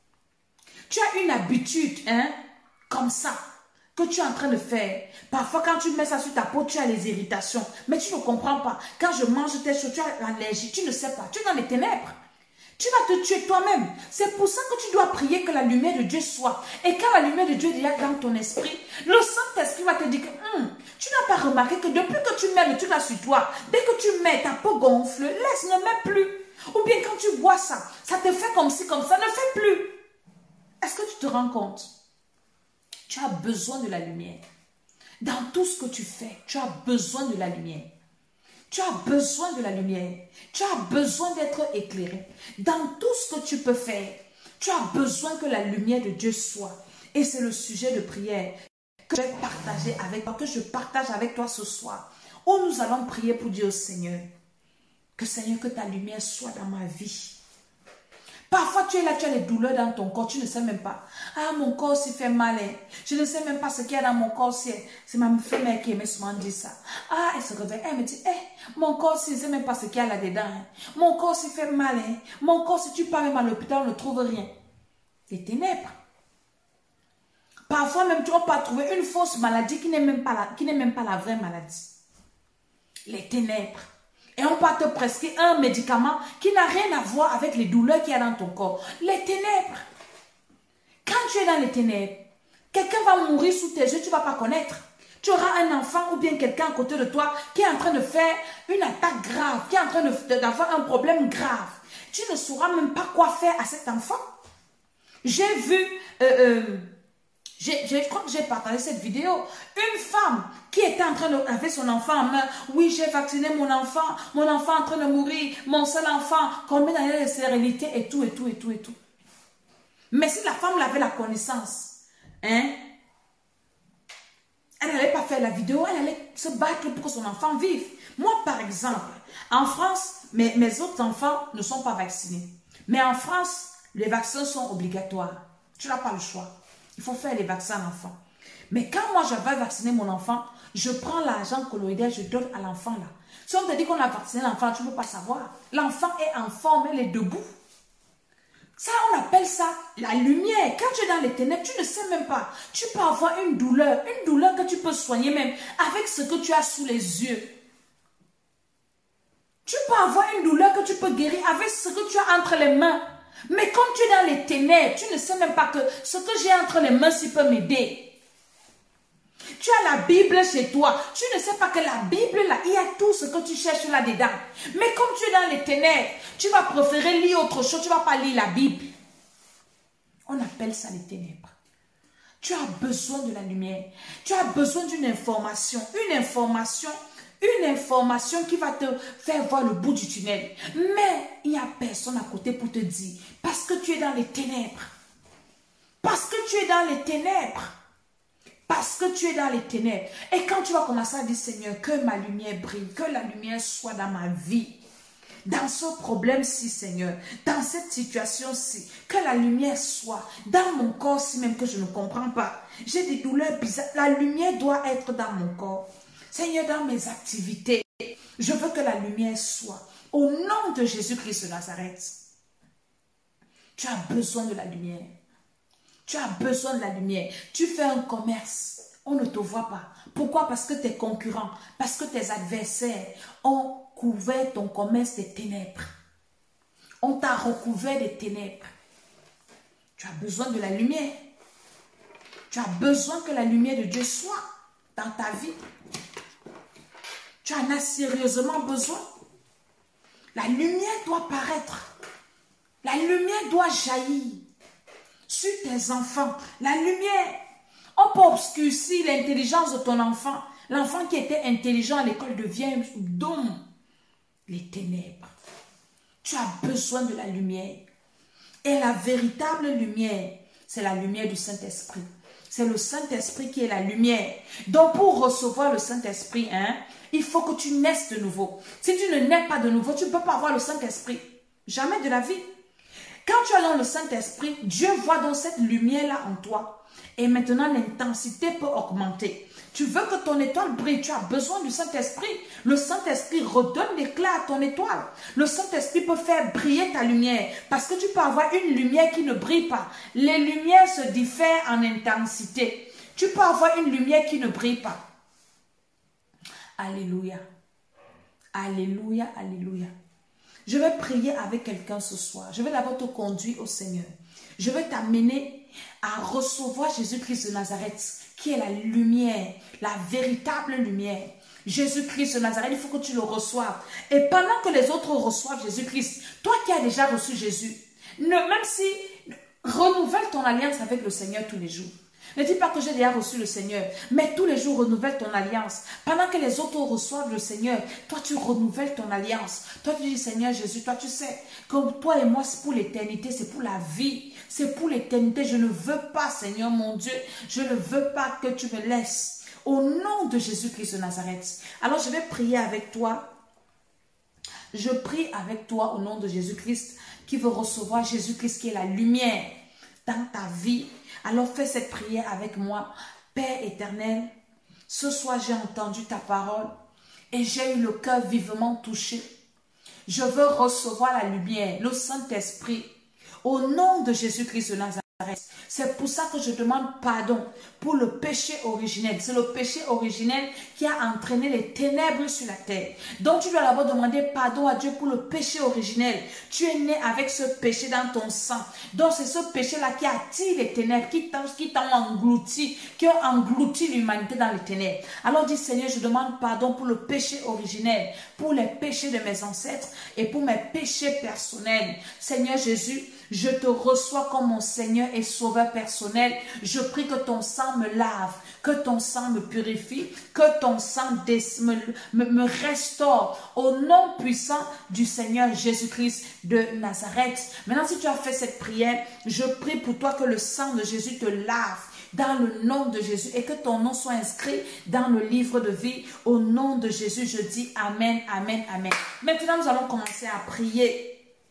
tu as une habitude, hein, comme ça, que tu es en train de faire. Parfois, quand tu mets ça sur ta peau, tu as les irritations. Mais tu ne comprends pas. Quand je mange tes choses, tu as l'allergie. Tu ne sais pas. Tu es dans les ténèbres. Tu vas te tuer toi-même. C'est pour ça que tu dois prier que la lumière de Dieu soit. Et quand la lumière de Dieu est déjà dans ton esprit, le Saint-Esprit va te dire que tu n'as pas remarqué que depuis que tu mets le truc là sur toi, dès que tu mets, ta peau gonfle, laisse, ne mets plus. Ou bien quand tu bois ça, ça te fait comme ci, comme ça, ne fais plus. Est-ce que tu te rends compte? Tu as besoin de la lumière. Dans tout ce que tu fais, tu as besoin de la lumière. Tu as besoin de la lumière. Tu as besoin d'être éclairé. Dans tout ce que tu peux faire, tu as besoin que la lumière de Dieu soit. Et c'est le sujet de prière que je vais partager avec toi, que je partage avec toi ce soir. Où nous allons prier pour dire au Seigneur, Seigneur, que ta lumière soit dans ma vie. Parfois, tu es là, tu as les douleurs dans ton corps, tu ne sais même pas. Ah, mon corps s'y fait mal. Hein. Je ne sais même pas ce qu'il y a dans mon corps. C'est ma femme qui aimait souvent dire ça. Ah, elle se réveille, elle me dit, mon corps, je ne sais même pas ce qu'il y a là-dedans. Hein. Mon corps s'y fait mal. Hein. Mon corps, si tu pars même à l'hôpital, on ne trouve rien. Les ténèbres. Parfois, même, tu vas pas trouver une fausse maladie qui n'est même pas la vraie maladie. Les ténèbres. Et on va te prescrire un médicament qui n'a rien à voir avec les douleurs qu'il y a dans ton corps. Les ténèbres. Quand tu es dans les ténèbres, quelqu'un va mourir sous tes yeux, tu ne vas pas connaître. Tu auras un enfant ou bien quelqu'un à côté de toi qui est en train de faire une attaque grave, qui est en train d'avoir un problème grave. Tu ne sauras même pas quoi faire à cet enfant. J'ai vu... je crois que j'ai partagé cette vidéo. Une femme qui était en train de avec son enfant en main. Oui, j'ai vacciné mon enfant est en train de mourir, mon seul enfant, combien d'années de sérénité et tout. Mais si la femme avait la connaissance, hein, elle n'allait pas faire la vidéo, elle allait se battre pour que son enfant vive. Moi, par exemple, en France, mes autres enfants ne sont pas vaccinés. Mais en France, les vaccins sont obligatoires. Tu n'as pas le choix. Il faut faire les vaccins à l'enfant. Mais quand moi, je vais vacciner mon enfant, je prends l'argent colloïdal, je donne à l'enfant là. Si on te dit qu'on a vacciné l'enfant, tu ne peux pas savoir. L'enfant est en forme, elle est debout. Ça, on appelle ça la lumière. Quand tu es dans les ténèbres, tu ne sais même pas. Tu peux avoir une douleur que tu peux soigner même avec ce que tu as sous les yeux. Tu peux avoir une douleur que tu peux guérir avec ce que tu as entre les mains. Mais quand tu es dans les ténèbres, tu ne sais même pas que ce que j'ai entre les mains, ça peut m'aider. Tu as la Bible chez toi. Tu ne sais pas que la Bible, là, il y a tout ce que tu cherches là-dedans. Mais comme tu es dans les ténèbres, tu vas préférer lire autre chose. Tu ne vas pas lire la Bible. On appelle ça les ténèbres. Tu as besoin de la lumière. Tu as besoin d'une information. Une information qui va te faire voir le bout du tunnel. Mais il n'y a personne à côté pour te dire. Parce que tu es dans les ténèbres. Parce que tu es dans les ténèbres. Parce que tu es dans les ténèbres. Et quand tu vas commencer à dire, Seigneur, que ma lumière brille, que la lumière soit dans ma vie, dans ce problème-ci, Seigneur, dans cette situation-ci, que la lumière soit dans mon corps-ci même que je ne comprends pas. J'ai des douleurs bizarres. La lumière doit être dans mon corps. Seigneur, dans mes activités, je veux que la lumière soit. Au nom de Jésus-Christ de Nazareth, tu as besoin de la lumière. Tu as besoin de la lumière. Tu fais un commerce. On ne te voit pas. Pourquoi? Parce que tes concurrents, parce que tes adversaires ont couvert ton commerce des ténèbres. On t'a recouvert des ténèbres. Tu as besoin de la lumière. Tu as besoin que la lumière de Dieu soit dans ta vie. Tu en as sérieusement besoin. La lumière doit paraître. La lumière doit jaillir sur tes enfants. La lumière. On peut obscurcir l'intelligence de ton enfant. L'enfant qui était intelligent à l'école devient dôme. Les ténèbres. Tu as besoin de la lumière. Et la véritable lumière, c'est la lumière du Saint-Esprit. C'est le Saint-Esprit qui est la lumière. Donc pour recevoir le Saint-Esprit, il faut que tu naisses de nouveau. Si tu ne nais pas de nouveau, tu ne peux pas avoir le Saint-Esprit. Jamais de la vie. Quand tu as dans le Saint-Esprit, Dieu voit dans cette lumière-là en toi. Et maintenant, l'intensité peut augmenter. Tu veux que ton étoile brille, tu as besoin du Saint-Esprit. Le Saint-Esprit redonne l'éclat à ton étoile. Le Saint-Esprit peut faire briller ta lumière. Parce que tu peux avoir une lumière qui ne brille pas. Les lumières se diffèrent en intensité. Tu peux avoir une lumière qui ne brille pas. Alléluia. Alléluia, alléluia. Je vais prier avec quelqu'un ce soir. Je vais d'abord te conduire au Seigneur. Je vais t'amener à recevoir Jésus-Christ de Nazareth, qui est la lumière, la véritable lumière. Jésus-Christ de Nazareth, il faut que tu le reçoives. Et pendant que les autres reçoivent Jésus-Christ, toi qui as déjà reçu Jésus, même si, renouvelle ton alliance avec le Seigneur tous les jours. Ne dis pas que j'ai déjà reçu le Seigneur, mais tous les jours renouvelle ton alliance. Pendant que les autres reçoivent le Seigneur, toi tu renouvelles ton alliance. Toi tu dis, Seigneur Jésus, toi tu sais, comme toi et moi c'est pour l'éternité, c'est pour la vie, c'est pour l'éternité. Je ne veux pas, Seigneur mon Dieu, je ne veux pas que tu me laisses. Au nom de Jésus-Christ de Nazareth. Alors je vais prier avec toi. Je prie avec toi au nom de Jésus-Christ qui veut recevoir Jésus-Christ qui est la lumière dans ta vie. Alors fais cette prière avec moi. Père éternel, ce soir j'ai entendu ta parole et j'ai eu le cœur vivement touché. Je veux recevoir la lumière, le Saint-Esprit, au nom de Jésus-Christ de Nazareth. C'est pour ça que je demande pardon pour le péché originel. C'est le péché originel qui a entraîné les ténèbres sur la terre. Donc tu dois d'abord demander pardon à Dieu pour le péché originel. Tu es né avec ce péché dans ton sang. Donc c'est ce péché-là qui attire les ténèbres, qui t'ont englouti, qui ont englouti l'humanité dans les ténèbres. Alors dis Seigneur, je demande pardon pour le péché originel, pour les péchés de mes ancêtres et pour mes péchés personnels. Seigneur Jésus, je te reçois comme mon Seigneur et Sauveur personnel. Je prie que ton sang me lave, que ton sang me purifie, que ton sang me restaure au nom puissant du Seigneur Jésus-Christ de Nazareth. Maintenant, si tu as fait cette prière, je prie pour toi que le sang de Jésus te lave dans le nom de Jésus et que ton nom soit inscrit dans le livre de vie. Au nom de Jésus, je dis Amen, Amen, Amen. Maintenant, nous allons commencer à prier.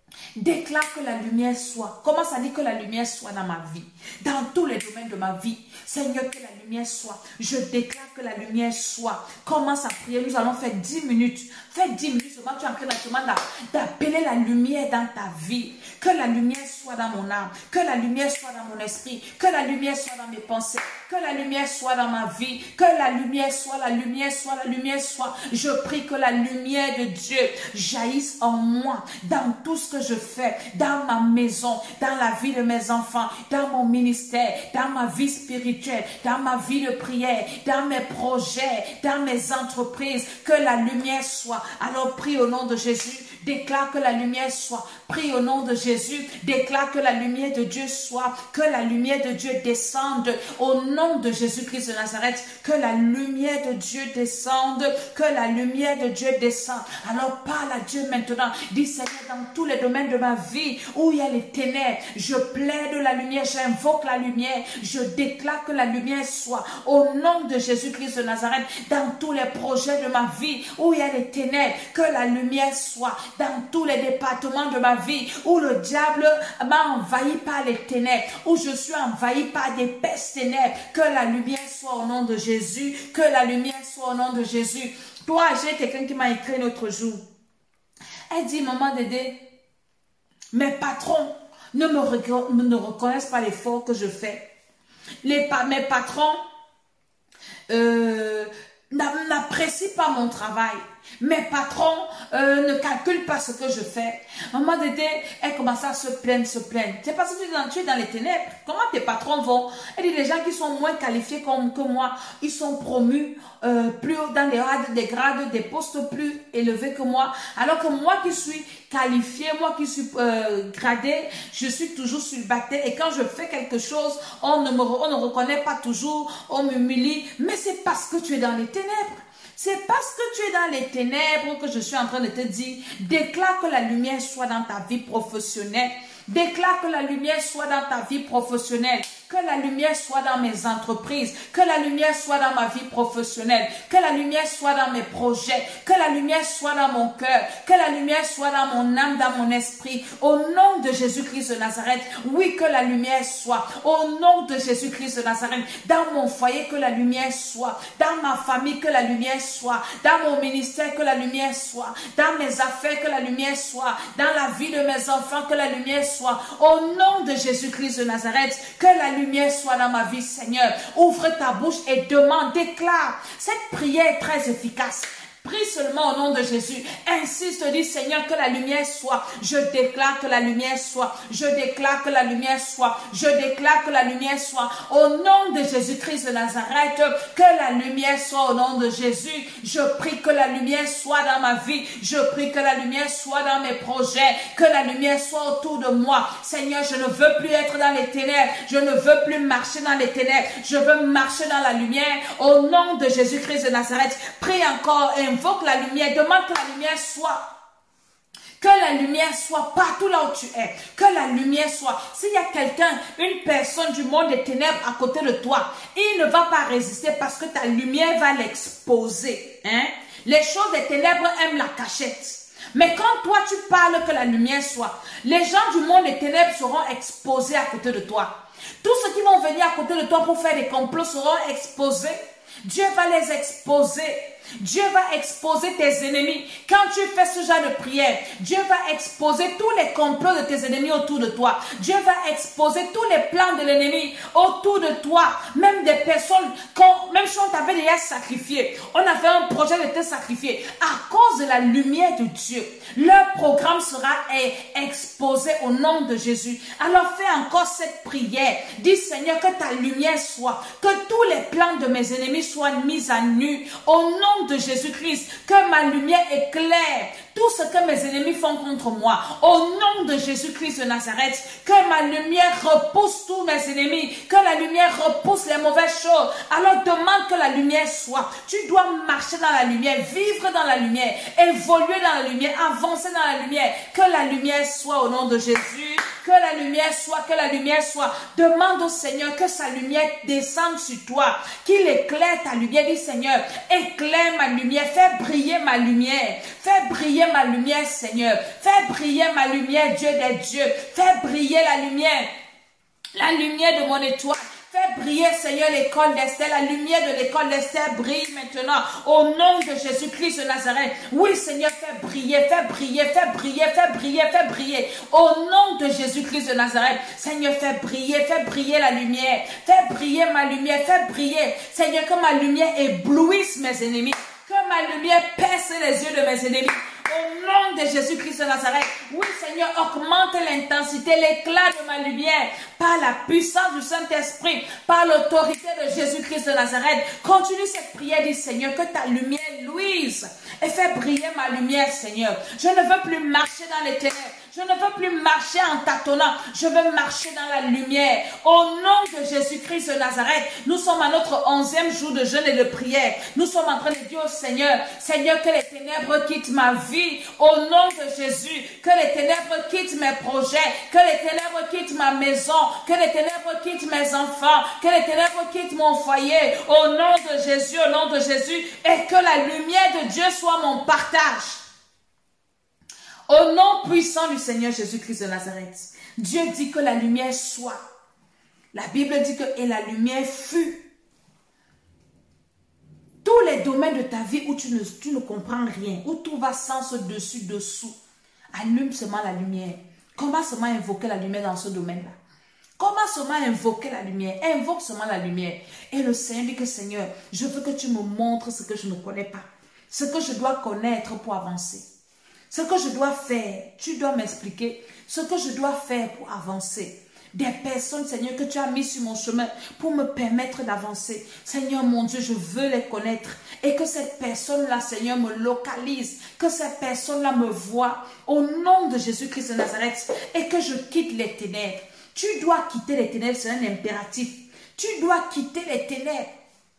Déclare que la lumière soit. Commence à dire que la lumière soit dans ma vie. Dans tous les domaines de ma vie. Seigneur, que la lumière soit. Je déclare que la lumière soit. Commence à prier. Nous allons faire 10 minutes. Fais 10 minutes seulement. Tu es en train d'appeler la lumière dans ta vie. Que la lumière soit dans mon âme. Que la lumière soit dans mon esprit. Que la lumière soit dans mes pensées. Que la lumière soit dans ma vie. Que la lumière soit, la lumière soit, la lumière soit. Je prie que la lumière de Dieu jaillisse en moi. Dans tout ce que je fais. Dans ma maison. Dans la vie de mes enfants. Dans mon ministère. Dans ma vie spirituelle. Dans ma vie de prière. Dans mes projets. Dans mes entreprises. Que la lumière soit. Alors prie au nom de Jésus. Déclare que la lumière soit. Prie au nom de Jésus. Déclare que la lumière de Dieu soit. Que la lumière de Dieu descende. Au nom de Jésus-Christ de Nazareth. Que la lumière de Dieu descende. Que la lumière de Dieu descende. Alors parle à Dieu maintenant. Dis Seigneur, dans tous les domaines de ma vie où il y a les ténèbres, je plaide la lumière. J'invoque la lumière. Je déclare que la lumière soit. Au nom de Jésus-Christ de Nazareth. Dans tous les projets de ma vie où il y a les ténèbres. Que la lumière soit. Dans tous les départements de ma vie où le diable m'a envahi par les ténèbres, où je suis envahi par des pestes ténèbres, que la lumière soit au nom de Jésus, que la lumière soit au nom de Jésus. Toi, j'ai quelqu'un qui m'a écrit l'autre jour. Elle dit, maman Dédé, mes patrons ne reconnaissent pas l'effort que je fais. Mes patrons n'apprécient pas mon travail. Mes patrons ne calculent pas ce que je fais. Maman Dédé, elle commence à se plaindre. C'est parce que tu es dans les ténèbres. Comment tes patrons vont? Elle dit, les gens qui sont moins qualifiés que moi, ils sont promus plus haut dans des grades, des postes plus élevés que moi. Alors que moi qui suis qualifiée, moi qui suis gradée, je suis toujours célibataire. Et quand je fais quelque chose, on ne reconnaît pas toujours, on m'humilie. Mais c'est parce que tu es dans les ténèbres. C'est parce que tu es dans les ténèbres que je suis en train de te dire, déclare que la lumière soit dans ta vie professionnelle. Déclare que la lumière soit dans ta vie professionnelle. Que la lumière soit dans mes entreprises. Que la lumière soit dans ma vie professionnelle. Que la lumière soit dans mes projets. Que la lumière soit dans mon cœur. Que la lumière soit dans mon âme, dans mon esprit. Au nom de Jésus-Christ de Nazareth. Oui, que la lumière soit. Au nom de Jésus-Christ de Nazareth. Dans mon foyer, que la lumière soit. Dans ma famille, que la lumière soit. Dans mon ministère, que la lumière soit. Dans mes affaires, que la lumière soit. Dans la vie de mes enfants, que la lumière soit. Au nom de Jésus-Christ de Nazareth. Que la lumière soit dans ma vie, Seigneur. Ouvre ta bouche et demande, déclare. Cette prière est très efficace. Prie seulement au nom de Jésus. Insiste, dis Seigneur, que la lumière soit. Je déclare que la lumière soit. Je déclare que la lumière soit. Je déclare que la lumière soit. Au nom de Jésus-Christ de Nazareth, que la lumière soit au nom de Jésus. Je prie que la lumière soit dans ma vie. Je prie que la lumière soit dans mes projets. Que la lumière soit autour de moi. Seigneur, je ne veux plus être dans les ténèbres. Je ne veux plus marcher dans les ténèbres. Je veux marcher dans la lumière. Au nom de Jésus-Christ de Nazareth, prie encore et invoque la lumière, demande que la lumière soit. Que la lumière soit partout là où tu es. Que la lumière soit. S'il y a quelqu'un, une personne du monde des ténèbres à côté de toi, il ne va pas résister parce que ta lumière va l'exposer. Hein? Les choses des ténèbres aiment la cachette. Mais quand toi tu parles que la lumière soit, les gens du monde des ténèbres seront exposés à côté de toi. Tous ceux qui vont venir à côté de toi pour faire des complots seront exposés. Dieu va les exposer. Dieu va exposer tes ennemis. Quand tu fais ce genre de prière, Dieu va exposer tous les complots de tes ennemis autour de toi. Dieu va exposer tous les plans de l'ennemi autour de toi. Même des personnes, même si on t'avait déjà sacrifié, on avait un projet de te sacrifier. À cause de la lumière de Dieu, leur programme sera exposé au nom de Jésus. Alors fais encore cette prière. Dis Seigneur, que ta lumière soit, que tous les plans de mes ennemis soient mis à nu. Au nom de Jésus-Christ, que ma lumière éclaire tout ce que mes ennemis font contre moi. Au nom de Jésus-Christ de Nazareth, que ma lumière repousse tous mes ennemis, que la lumière repousse les mauvaises choses. Alors demande que la lumière soit. Tu dois marcher dans la lumière, vivre dans la lumière, évoluer dans la lumière, avancer dans la lumière. Que la lumière soit au nom de Jésus. Que la lumière soit, que la lumière soit. Demande au Seigneur que sa lumière descende sur toi, qu'il éclaire ta lumière. Dis Seigneur, éclaire ma lumière, fais briller ma lumière, fais briller briller ma lumière, Seigneur. Fais briller ma lumière, Dieu des dieux. Fais briller la lumière de mon étoile. Fais briller, Seigneur, l'école d'Esther. La lumière de l'école d'Esther brille maintenant au nom de Jésus-Christ de Nazareth. Oui, Seigneur, fais briller, fais briller, fais briller, fais briller, fais briller. Au nom de Jésus-Christ de Nazareth. Seigneur, fais briller la lumière. Fais briller ma lumière, fais briller. Seigneur, que ma lumière éblouisse mes ennemis. Que ma lumière perce les yeux de mes ennemis. Au nom de Jésus-Christ de Nazareth. Oui, Seigneur, augmente l'intensité, l'éclat de ma lumière par la puissance du Saint-Esprit, par l'autorité de Jésus-Christ de Nazareth. Continue cette prière, dis Seigneur, que ta lumière luise et fais briller ma lumière, Seigneur. Je ne veux plus marcher dans les ténèbres. Je ne veux plus marcher en tâtonnant. Je veux marcher dans la lumière. Au nom de Jésus-Christ de Nazareth, nous sommes à notre 11e jour de jeûne et de prière. Nous sommes en train de dire au Seigneur, Seigneur, que les ténèbres quittent ma vie. Au nom de Jésus, que les ténèbres quittent mes projets. Que les ténèbres quittent ma maison. Que les ténèbres quittent mes enfants. Que les ténèbres quittent mon foyer. Au nom de Jésus, au nom de Jésus. Et que la lumière de Dieu soit mon partage. Au nom puissant du Seigneur Jésus-Christ de Nazareth, Dieu dit que la lumière soit. La Bible dit que et la lumière fut. Tous les domaines de ta vie où tu ne comprends rien, où tout va sens dessus, dessous, allume seulement la lumière. Comment seulement invoquer la lumière dans ce domaine-là? Comment seulement invoquer la lumière? Invoque seulement la lumière. Et le Seigneur dit que Seigneur, je veux que tu me montres ce que je ne connais pas. Ce que je dois connaître pour avancer. Ce que je dois faire, tu dois m'expliquer ce que je dois faire pour avancer. Des personnes, Seigneur, que tu as mis sur mon chemin pour me permettre d'avancer. Seigneur, mon Dieu, je veux les connaître. Et que cette personne-là, Seigneur, me localise. Que cette personne-là me voie au nom de Jésus-Christ de Nazareth. Et que je quitte les ténèbres. Tu dois quitter les ténèbres, c'est un impératif. Tu dois quitter les ténèbres.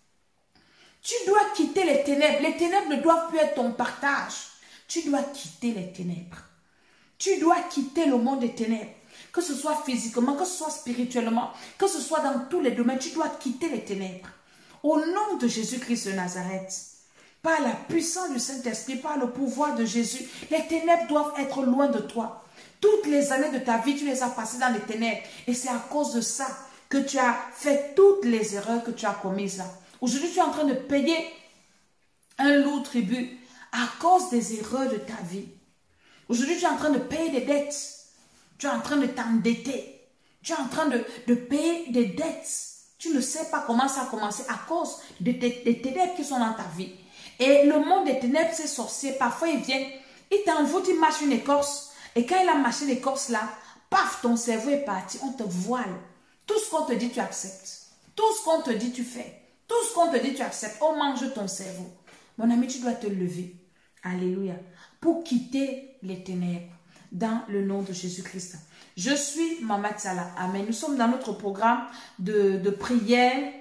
Tu dois quitter les ténèbres. Les ténèbres ne doivent plus être ton partage. Tu dois quitter les ténèbres. Tu dois quitter le monde des ténèbres. Que ce soit physiquement, que ce soit spirituellement, que ce soit dans tous les domaines, tu dois quitter les ténèbres. Au nom de Jésus-Christ de Nazareth, par la puissance du Saint-Esprit, par le pouvoir de Jésus, les ténèbres doivent être loin de toi. Toutes les années de ta vie, tu les as passées dans les ténèbres. Et c'est à cause de ça que tu as fait toutes les erreurs que tu as commises là. Aujourd'hui, tu es en train de payer un lourd tribut à cause des erreurs de ta vie. Aujourd'hui, tu es en train de payer des dettes. Tu es en train de t'endetter. Tu es en train de payer des dettes. Tu ne sais pas comment ça a commencé à cause des ténèbres qui sont dans ta vie. Et le monde des ténèbres, ces sorciers, parfois ils viennent, ils t'envoûtent, ils mâchent une écorce. Et quand il a mâché l'écorce là, paf, ton cerveau est parti, on te voile. Tout ce qu'on te dit, tu acceptes. Tout ce qu'on te dit, tu fais. Tout ce qu'on te dit, tu acceptes. On mange ton cerveau. Mon ami, tu dois te lever. Alléluia. Pour quitter les ténèbres. Dans le nom de Jésus-Christ. Je suis Maman Tsala. Amen. Nous sommes dans notre programme de prière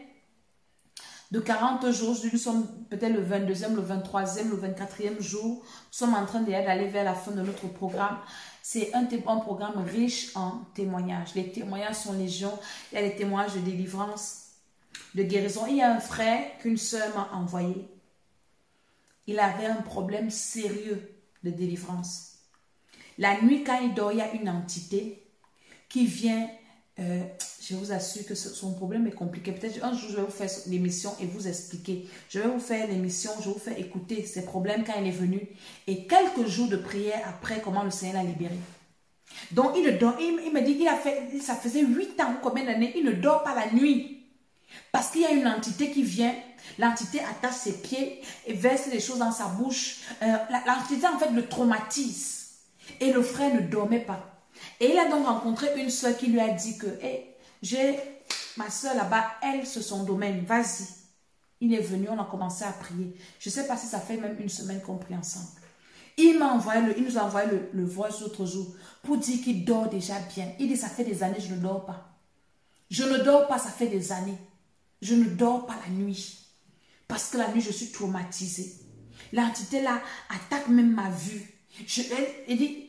de 40 jours. Nous sommes peut-être le 22e, le 23e, le 24e jour. Nous sommes en train d'aller vers la fin de notre programme. C'est un programme riche en témoignages. Les témoignages sont légion. Il y a les témoignages de délivrance, de guérison. Il y a un frère qu'une sœur m'a envoyé. Il avait un problème sérieux de délivrance. La nuit, quand il dort, il y a une entité qui vient. Je vous assure que son problème est compliqué. Peut-être un jour, je vais vous faire l'émission et vous expliquer. Je vais vous faire l'émission, je vais vous faire écouter ses problèmes quand il est venu. Et quelques jours de prière après, comment le Seigneur l'a libéré. Donc, il dort. Il me dit qu'il ça faisait 8 ans ou combien d'années, il ne dort pas la nuit. Parce qu'il y a une entité qui vient, l'entité attache ses pieds et verse des choses dans sa bouche. L'entité, en fait, le traumatise. Et le frère ne dormait pas. Et il a donc rencontré une soeur qui lui a dit que hey, j'ai ma soeur là-bas, elle, c'est son domaine, vas-y. Il est venu, on a commencé à prier. Je ne sais pas si ça fait même une semaine qu'on prie ensemble. Il nous a envoyé le voice l'autre jour pour dire qu'il dort déjà bien. Il dit, ça fait des années, je ne dors pas. Je ne dors pas, ça fait des années. Je ne dors pas la nuit. Parce que la nuit, je suis traumatisée. L'entité là attaque même ma vue. Il dit,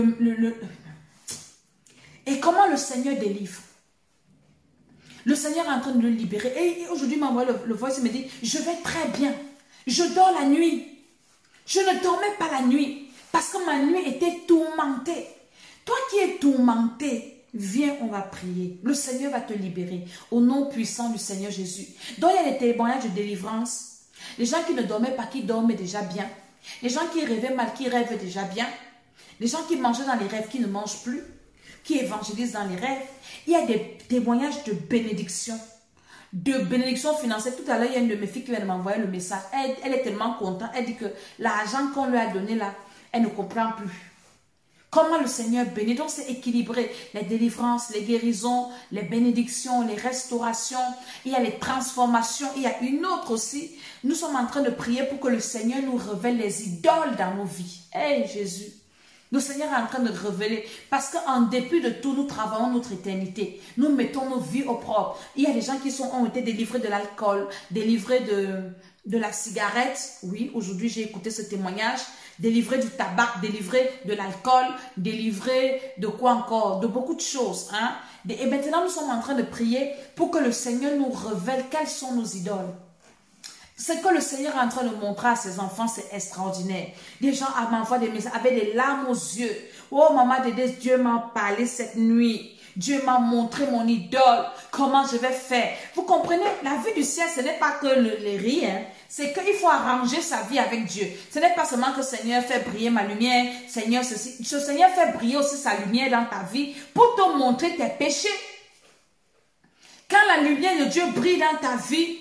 et comment le Seigneur délivre? Le Seigneur est en train de le libérer. Et aujourd'hui, il m'a envoyé le voice, il me dit, je vais très bien. Je dors la nuit. Je ne dormais pas la nuit. Parce que ma nuit était tourmentée. Toi qui es tourmenté, viens, on va prier. Le Seigneur va te libérer. Au nom puissant du Seigneur Jésus. Donc il y a des témoignages de délivrance. Les gens qui ne dormaient pas, qui dorment déjà bien. Les gens qui rêvaient mal, qui rêvent déjà bien. Les gens qui mangeaient dans les rêves, qui ne mangent plus. Qui évangélisent dans les rêves. Il y a des témoignages de bénédiction. De bénédiction financière. Tout à l'heure, il y a une de mes filles qui vient de m'envoyer le message. Elle est tellement contente. Elle dit que l'argent qu'on lui a donné là, elle ne comprend plus. Comment le Seigneur bénit. Donc c'est équilibré. Les délivrances, les guérisons, les bénédictions, les restaurations. Il y a les transformations. Il y a une autre aussi. Nous sommes en train de prier pour que le Seigneur nous révèle les idoles dans nos vies. Hey Jésus. Le Seigneur est en train de révéler, parce qu'en dépit de tout, nous travaillons notre éternité. Nous mettons nos vies au propre. Il y a des gens qui ont été délivrés de l'alcool, délivrés de la cigarette. Oui, aujourd'hui j'ai écouté ce témoignage. Délivrés du tabac, délivrés de l'alcool, délivrés de quoi encore? De beaucoup de choses. Hein? Et maintenant nous sommes en train de prier pour que le Seigneur nous révèle quelles sont nos idoles. Ce que le Seigneur est en train de montrer à ses enfants, c'est extraordinaire. Des gens m'envoient des messages avec des larmes aux yeux. Oh, maman Dédé, Dieu m'a parlé cette nuit. Dieu m'a montré mon idole. Comment je vais faire? Vous comprenez? La vie du ciel, ce n'est pas que les rires. Hein? C'est qu'il faut arranger sa vie avec Dieu. Ce n'est pas seulement que Seigneur fait briller ma lumière. Seigneur, ceci. Le Seigneur fait briller aussi sa lumière dans ta vie pour te montrer tes péchés. Quand la lumière de Dieu brille dans ta vie,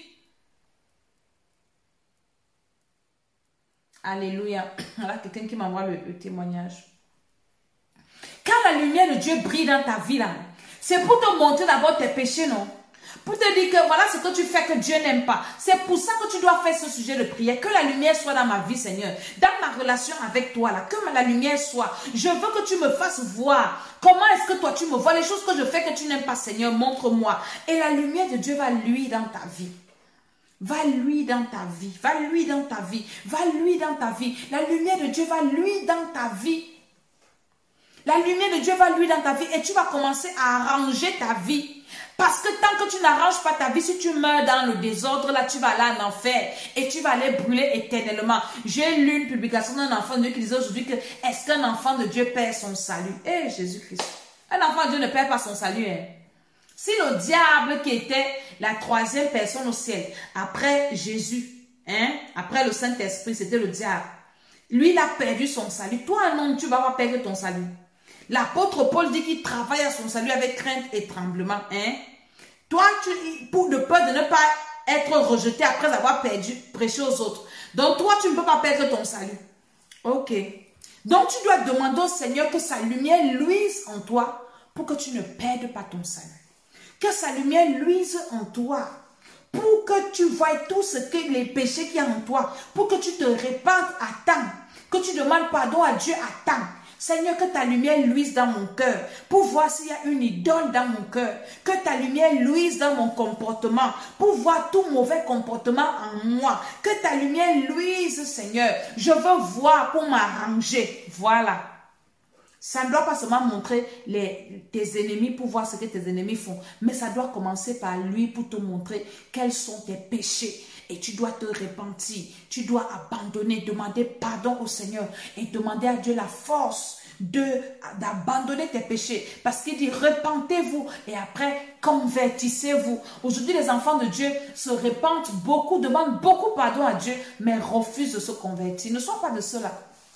alléluia. Voilà quelqu'un qui m'envoie le témoignage. Quand la lumière de Dieu brille dans ta vie, là, c'est pour te montrer d'abord tes péchés, non? Pour te dire que voilà ce que tu fais que Dieu n'aime pas. C'est pour ça que tu dois faire ce sujet de prière. Que la lumière soit dans ma vie, Seigneur. Dans ma relation avec toi, là. Que la lumière soit. Je veux que tu me fasses voir. Comment est-ce que toi tu me vois? Les choses que je fais que tu n'aimes pas, Seigneur, montre-moi. Et la lumière de Dieu va luire dans ta vie. Va lui dans ta vie, va lui dans ta vie, va lui dans ta vie. La lumière de Dieu va lui dans ta vie. La lumière de Dieu va lui dans ta vie et tu vas commencer à arranger ta vie. Parce que tant que tu n'arranges pas ta vie, si tu meurs dans le désordre, là, tu vas aller en enfer et tu vas aller brûler éternellement. J'ai lu une publication d'un enfant de Dieu qui disait aujourd'hui que est-ce qu'un enfant de Dieu perd son salut? Eh, Jésus-Christ. Un enfant de Dieu ne perd pas son salut, hein. Si le diable qui était la troisième personne au ciel, après Jésus, hein, après le Saint-Esprit, c'était le diable. Lui, il a perdu son salut. Toi, un homme, tu vas pas perdre ton salut. L'apôtre Paul dit qu'il travaille à son salut avec crainte et tremblement. Hein. Toi, pour de peur de ne pas être rejeté après avoir perdu, prêché aux autres. Donc, toi, tu ne peux pas perdre ton salut. Ok. Donc, tu dois demander au Seigneur que sa lumière luise en toi pour que tu ne perdes pas ton salut. Que sa lumière luise en toi. Pour que tu voies tout ce que les péchés qu'il y a en toi. Pour que tu te répandes à temps. Que tu demandes pardon à Dieu à temps. Seigneur, que ta lumière luise dans mon cœur. Pour voir s'il y a une idole dans mon cœur. Que ta lumière luise dans mon comportement. Pour voir tout mauvais comportement en moi. Que ta lumière luise, Seigneur. Je veux voir pour m'arranger. Voilà. Ça ne doit pas seulement montrer tes ennemis pour voir ce que tes ennemis font. Mais ça doit commencer par lui pour te montrer quels sont tes péchés. Et tu dois te repentir. Tu dois abandonner, demander pardon au Seigneur. Et demander à Dieu la force d'abandonner tes péchés. Parce qu'il dit repentez-vous. Et après convertissez-vous. Aujourd'hui les enfants de Dieu se repentent beaucoup, demandent beaucoup pardon à Dieu. Mais refusent de se convertir. Ne sois pas de ceux-là.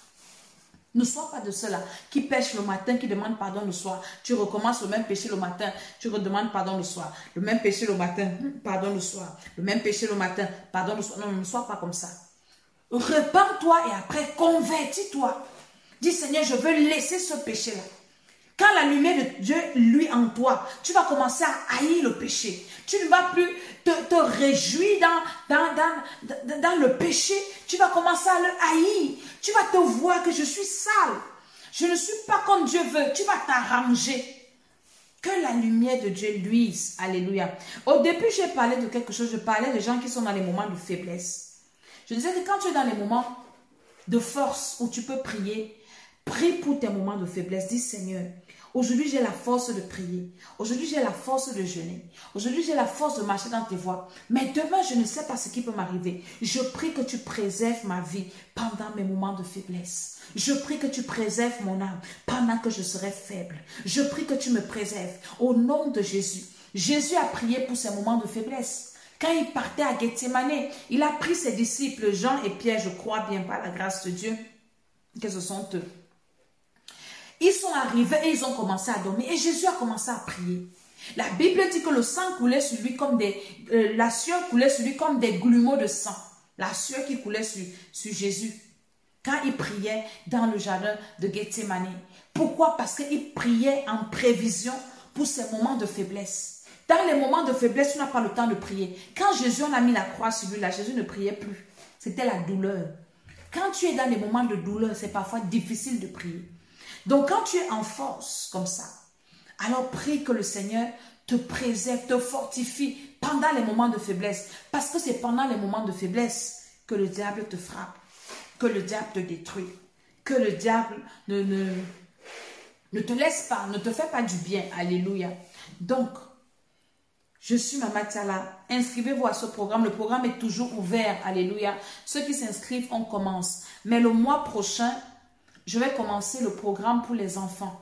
Ne sois pas de ceux-là qui pêchent le matin, qui demandent pardon le soir. Tu recommences le même péché le matin, tu redemandes pardon le soir. Le même péché le matin, pardon le soir. Le même péché le matin, pardon le soir. Non, ne sois pas comme ça. Repends-toi et après convertis-toi. Dis Seigneur, je veux laisser ce péché-là. Quand la lumière de Dieu luit en toi, tu vas commencer à haïr le péché. Tu ne vas plus te réjouir dans le péché. Tu vas commencer à le haïr. Tu vas te voir que je suis sale. Je ne suis pas comme Dieu veut. Tu vas t'arranger. Que la lumière de Dieu luise. Alléluia. Au début, j'ai parlé de quelque chose. Je parlais de gens qui sont dans les moments de faiblesse. Je disais que quand tu es dans les moments de force où tu peux prier, Prie pour tes moments de faiblesse. Dis Seigneur, aujourd'hui j'ai la force de prier. Aujourd'hui j'ai la force de jeûner. Aujourd'hui j'ai la force de marcher dans tes voies. Mais demain je ne sais pas ce qui peut m'arriver. Je prie que tu préserves ma vie pendant mes moments de faiblesse. Je prie que tu préserves mon âme pendant que je serai faible. Je prie que tu me préserves au nom de Jésus. Jésus a prié pour ses moments de faiblesse. Quand il partait à Gethsémane, il a pris ses disciples, Jean et Pierre, je crois bien par la grâce de Dieu, que ce sont eux. Ils sont arrivés et ils ont commencé à dormir. Et Jésus a commencé à prier. La Bible dit que le sang coulait sur lui comme la sueur coulait sur lui comme des grumeaux de sang. La sueur qui coulait sur Jésus. Quand il priait dans le jardin de Gethsémane. Pourquoi? Parce qu'il priait en prévision pour ses moments de faiblesse. Dans les moments de faiblesse, tu n'as pas le temps de prier. Quand Jésus en a mis la croix sur lui, là, Jésus ne priait plus. C'était la douleur. Quand tu es dans les moments de douleur, c'est parfois difficile de prier. Donc, quand tu es en force comme ça, alors prie que le Seigneur te préserve, te fortifie pendant les moments de faiblesse. Parce que c'est pendant les moments de faiblesse que le diable te frappe, que le diable te détruit, que le diable ne te laisse pas, ne te fait pas du bien. Alléluia. Donc, je suis Maman Tiala. Inscrivez-vous à ce programme. Le programme est toujours ouvert. Alléluia. Ceux qui s'inscrivent, on commence. Mais le mois prochain, je vais commencer le programme pour les enfants.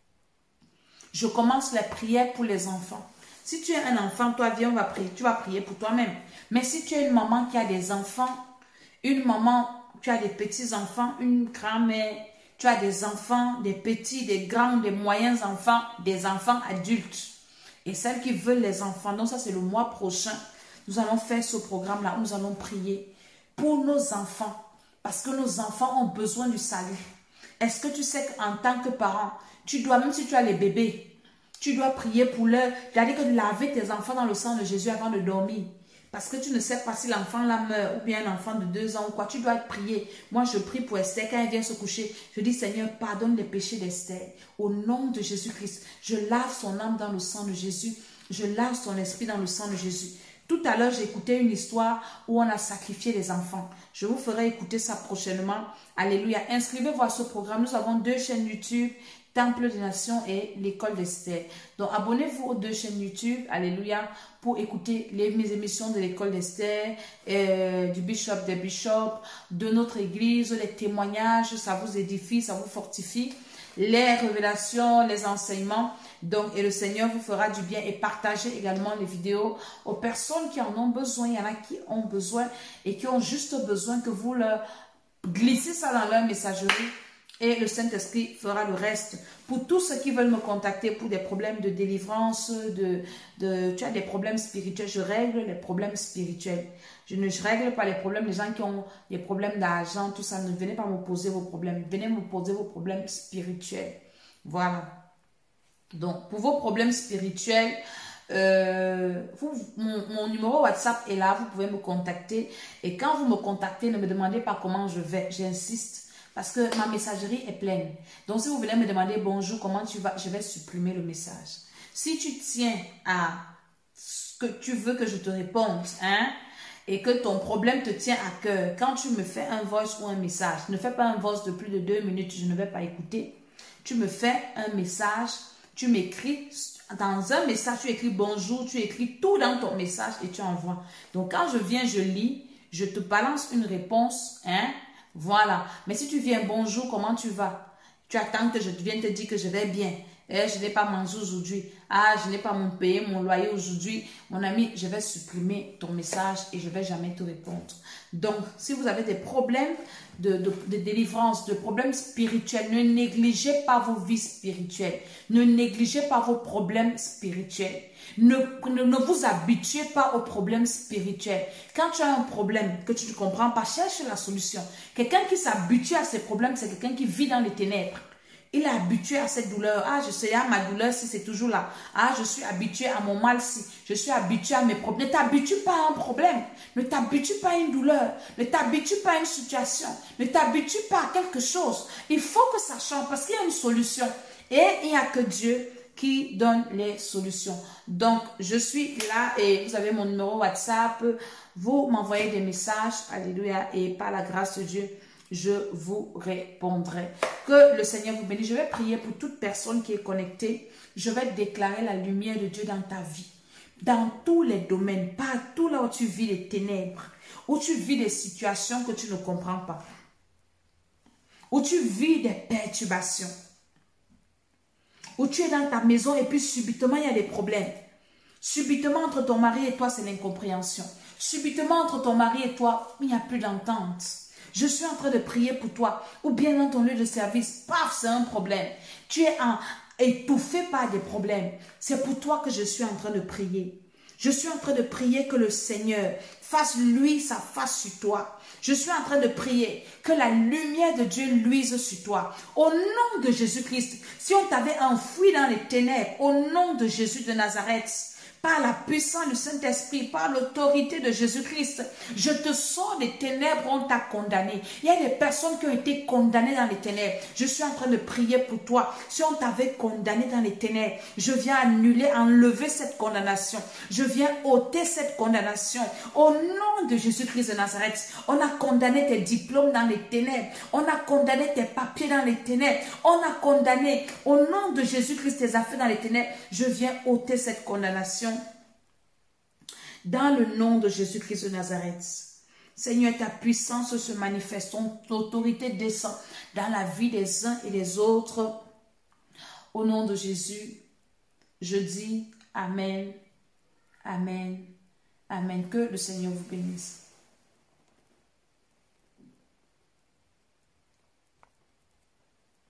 Je commence les prières pour les enfants. Si tu es un enfant, toi, viens, on va prier. Tu vas prier pour toi-même. Mais si tu es une maman qui a des enfants, une maman, tu as des petits-enfants, une grand-mère, tu as des enfants, des petits, des grands, des moyens enfants, des enfants adultes. Et celles qui veulent les enfants, donc ça c'est le mois prochain, nous allons faire ce programme-là, nous allons prier pour nos enfants, parce que nos enfants ont besoin du salut. Est-ce que tu sais qu'en tant que parent, tu dois, même si tu as les bébés, tu dois prier pour leur, c'est-à-dire que laver tes enfants dans le sang de Jésus avant de dormir. Parce que tu ne sais pas si l'enfant là meurt ou bien un enfant de 2 ans ou quoi. Tu dois prier. Moi, je prie pour Esther quand elle vient se coucher. Je dis, Seigneur, pardonne les péchés d'Esther. Au nom de Jésus-Christ, je lave son âme dans le sang de Jésus. Je lave son esprit dans le sang de Jésus. Tout à l'heure, j'ai écouté une histoire où on a sacrifié les enfants. Je vous ferai écouter ça prochainement. Alléluia. Inscrivez-vous à ce programme. Nous avons 2 chaînes YouTube. Temple des Nations et l'école d'Esther. Donc, abonnez-vous aux 2 chaînes YouTube, alléluia, pour écouter mes émissions de l'école d'Esther, du Bishop des Bishops, de notre église, les témoignages, ça vous édifie, ça vous fortifie, les révélations, les enseignements. Donc, et le Seigneur vous fera du bien et partagez également les vidéos aux personnes qui en ont besoin. Il y en a qui ont besoin et qui ont juste besoin que vous leur glissez ça dans leur messagerie. Et le Saint-Esprit fera le reste. Pour tous ceux qui veulent me contacter pour des problèmes de délivrance, tu as des problèmes spirituels, je règle les problèmes spirituels. Je ne règle pas les problèmes des gens qui ont des problèmes d'argent, tout ça. Ne venez pas me poser vos problèmes. Venez me poser vos problèmes spirituels. Voilà. Donc, pour vos problèmes spirituels, mon numéro WhatsApp est là. Vous pouvez me contacter. Et quand vous me contactez, ne me demandez pas comment je vais. J'insiste. Parce que ma messagerie est pleine. Donc, si vous voulez me demander bonjour, comment tu vas, je vais supprimer le message. Si tu tiens à ce que tu veux que je te réponde, hein, et que ton problème te tient à cœur, quand tu me fais un voice ou un message, ne fais pas un voice de plus de 2 minutes, je ne vais pas écouter. Tu me fais un message, tu m'écris, dans un message, tu écris bonjour, tu écris tout dans ton message et tu envoies. Donc, quand je viens, je lis, je te balance une réponse, hein. Voilà. Mais si tu viens, bonjour, comment tu vas? Tu attends que je vienne te dire que je vais bien. Je n'ai pas mangé aujourd'hui. Ah, je n'ai pas payé mon loyer aujourd'hui. Mon ami, je vais supprimer ton message et je ne vais jamais te répondre. Donc, si vous avez des problèmes de délivrance, de problèmes spirituels, ne négligez pas vos vies spirituelles. Ne négligez pas vos problèmes spirituels. Ne vous habituez pas aux problèmes spirituels. Quand tu as un problème que tu ne comprends pas, cherche la solution. Quelqu'un qui s'habitue à ces problèmes, c'est quelqu'un qui vit dans les ténèbres. Il est habitué à cette douleur. Ah, je sais, à ma douleur si c'est toujours là. Ah, je suis habitué à mon mal si. Je suis habitué à mes problèmes. Ne t'habitue pas à un problème. Ne t'habitue pas à une douleur. Ne t'habitue pas à une situation. Ne t'habitue pas à quelque chose. Il faut que ça change parce qu'il y a une solution. Et il n'y a que Dieu qui donne les solutions. Donc, je suis là et vous avez mon numéro WhatsApp. Vous m'envoyez des messages. Alléluia. Et par la grâce de Dieu, je vous répondrai. Que le Seigneur vous bénisse. Je vais prier pour toute personne qui est connectée. Je vais déclarer la lumière de Dieu dans ta vie. Dans tous les domaines, partout là où tu vis les ténèbres, où tu vis des situations que tu ne comprends pas, où tu vis des perturbations, où tu es dans ta maison et puis subitement il y a des problèmes. Subitement entre ton mari et toi, c'est l'incompréhension. Subitement entre ton mari et toi, il n'y a plus d'entente. Je suis en train de prier pour toi. Ou bien dans ton lieu de service, paf, c'est un problème. Tu es étouffé par des problèmes. C'est pour toi que je suis en train de prier. Je suis en train de prier que le Seigneur fasse lui sa face sur toi. Je suis en train de prier que la lumière de Dieu luise sur toi. Au nom de Jésus-Christ, si on t'avait enfoui dans les ténèbres, au nom de Jésus de Nazareth, par la puissance du Saint-Esprit, par l'autorité de Jésus-Christ, je te sors des ténèbres, on t'a condamné. Il y a des personnes qui ont été condamnées dans les ténèbres. Je suis en train de prier pour toi. Si on t'avait condamné dans les ténèbres, je viens annuler, enlever cette condamnation. Je viens ôter cette condamnation. Au nom de Jésus-Christ de Nazareth, on a condamné tes diplômes dans les ténèbres. On a condamné tes papiers dans les ténèbres. On a condamné, au nom de Jésus-Christ, tes affaires dans les ténèbres. Je viens ôter cette condamnation. Dans le nom de Jésus-Christ de Nazareth. Seigneur, ta puissance se manifeste, ton autorité descend dans la vie des uns et des autres. Au nom de Jésus, je dis Amen, Amen, Amen. Que le Seigneur vous bénisse.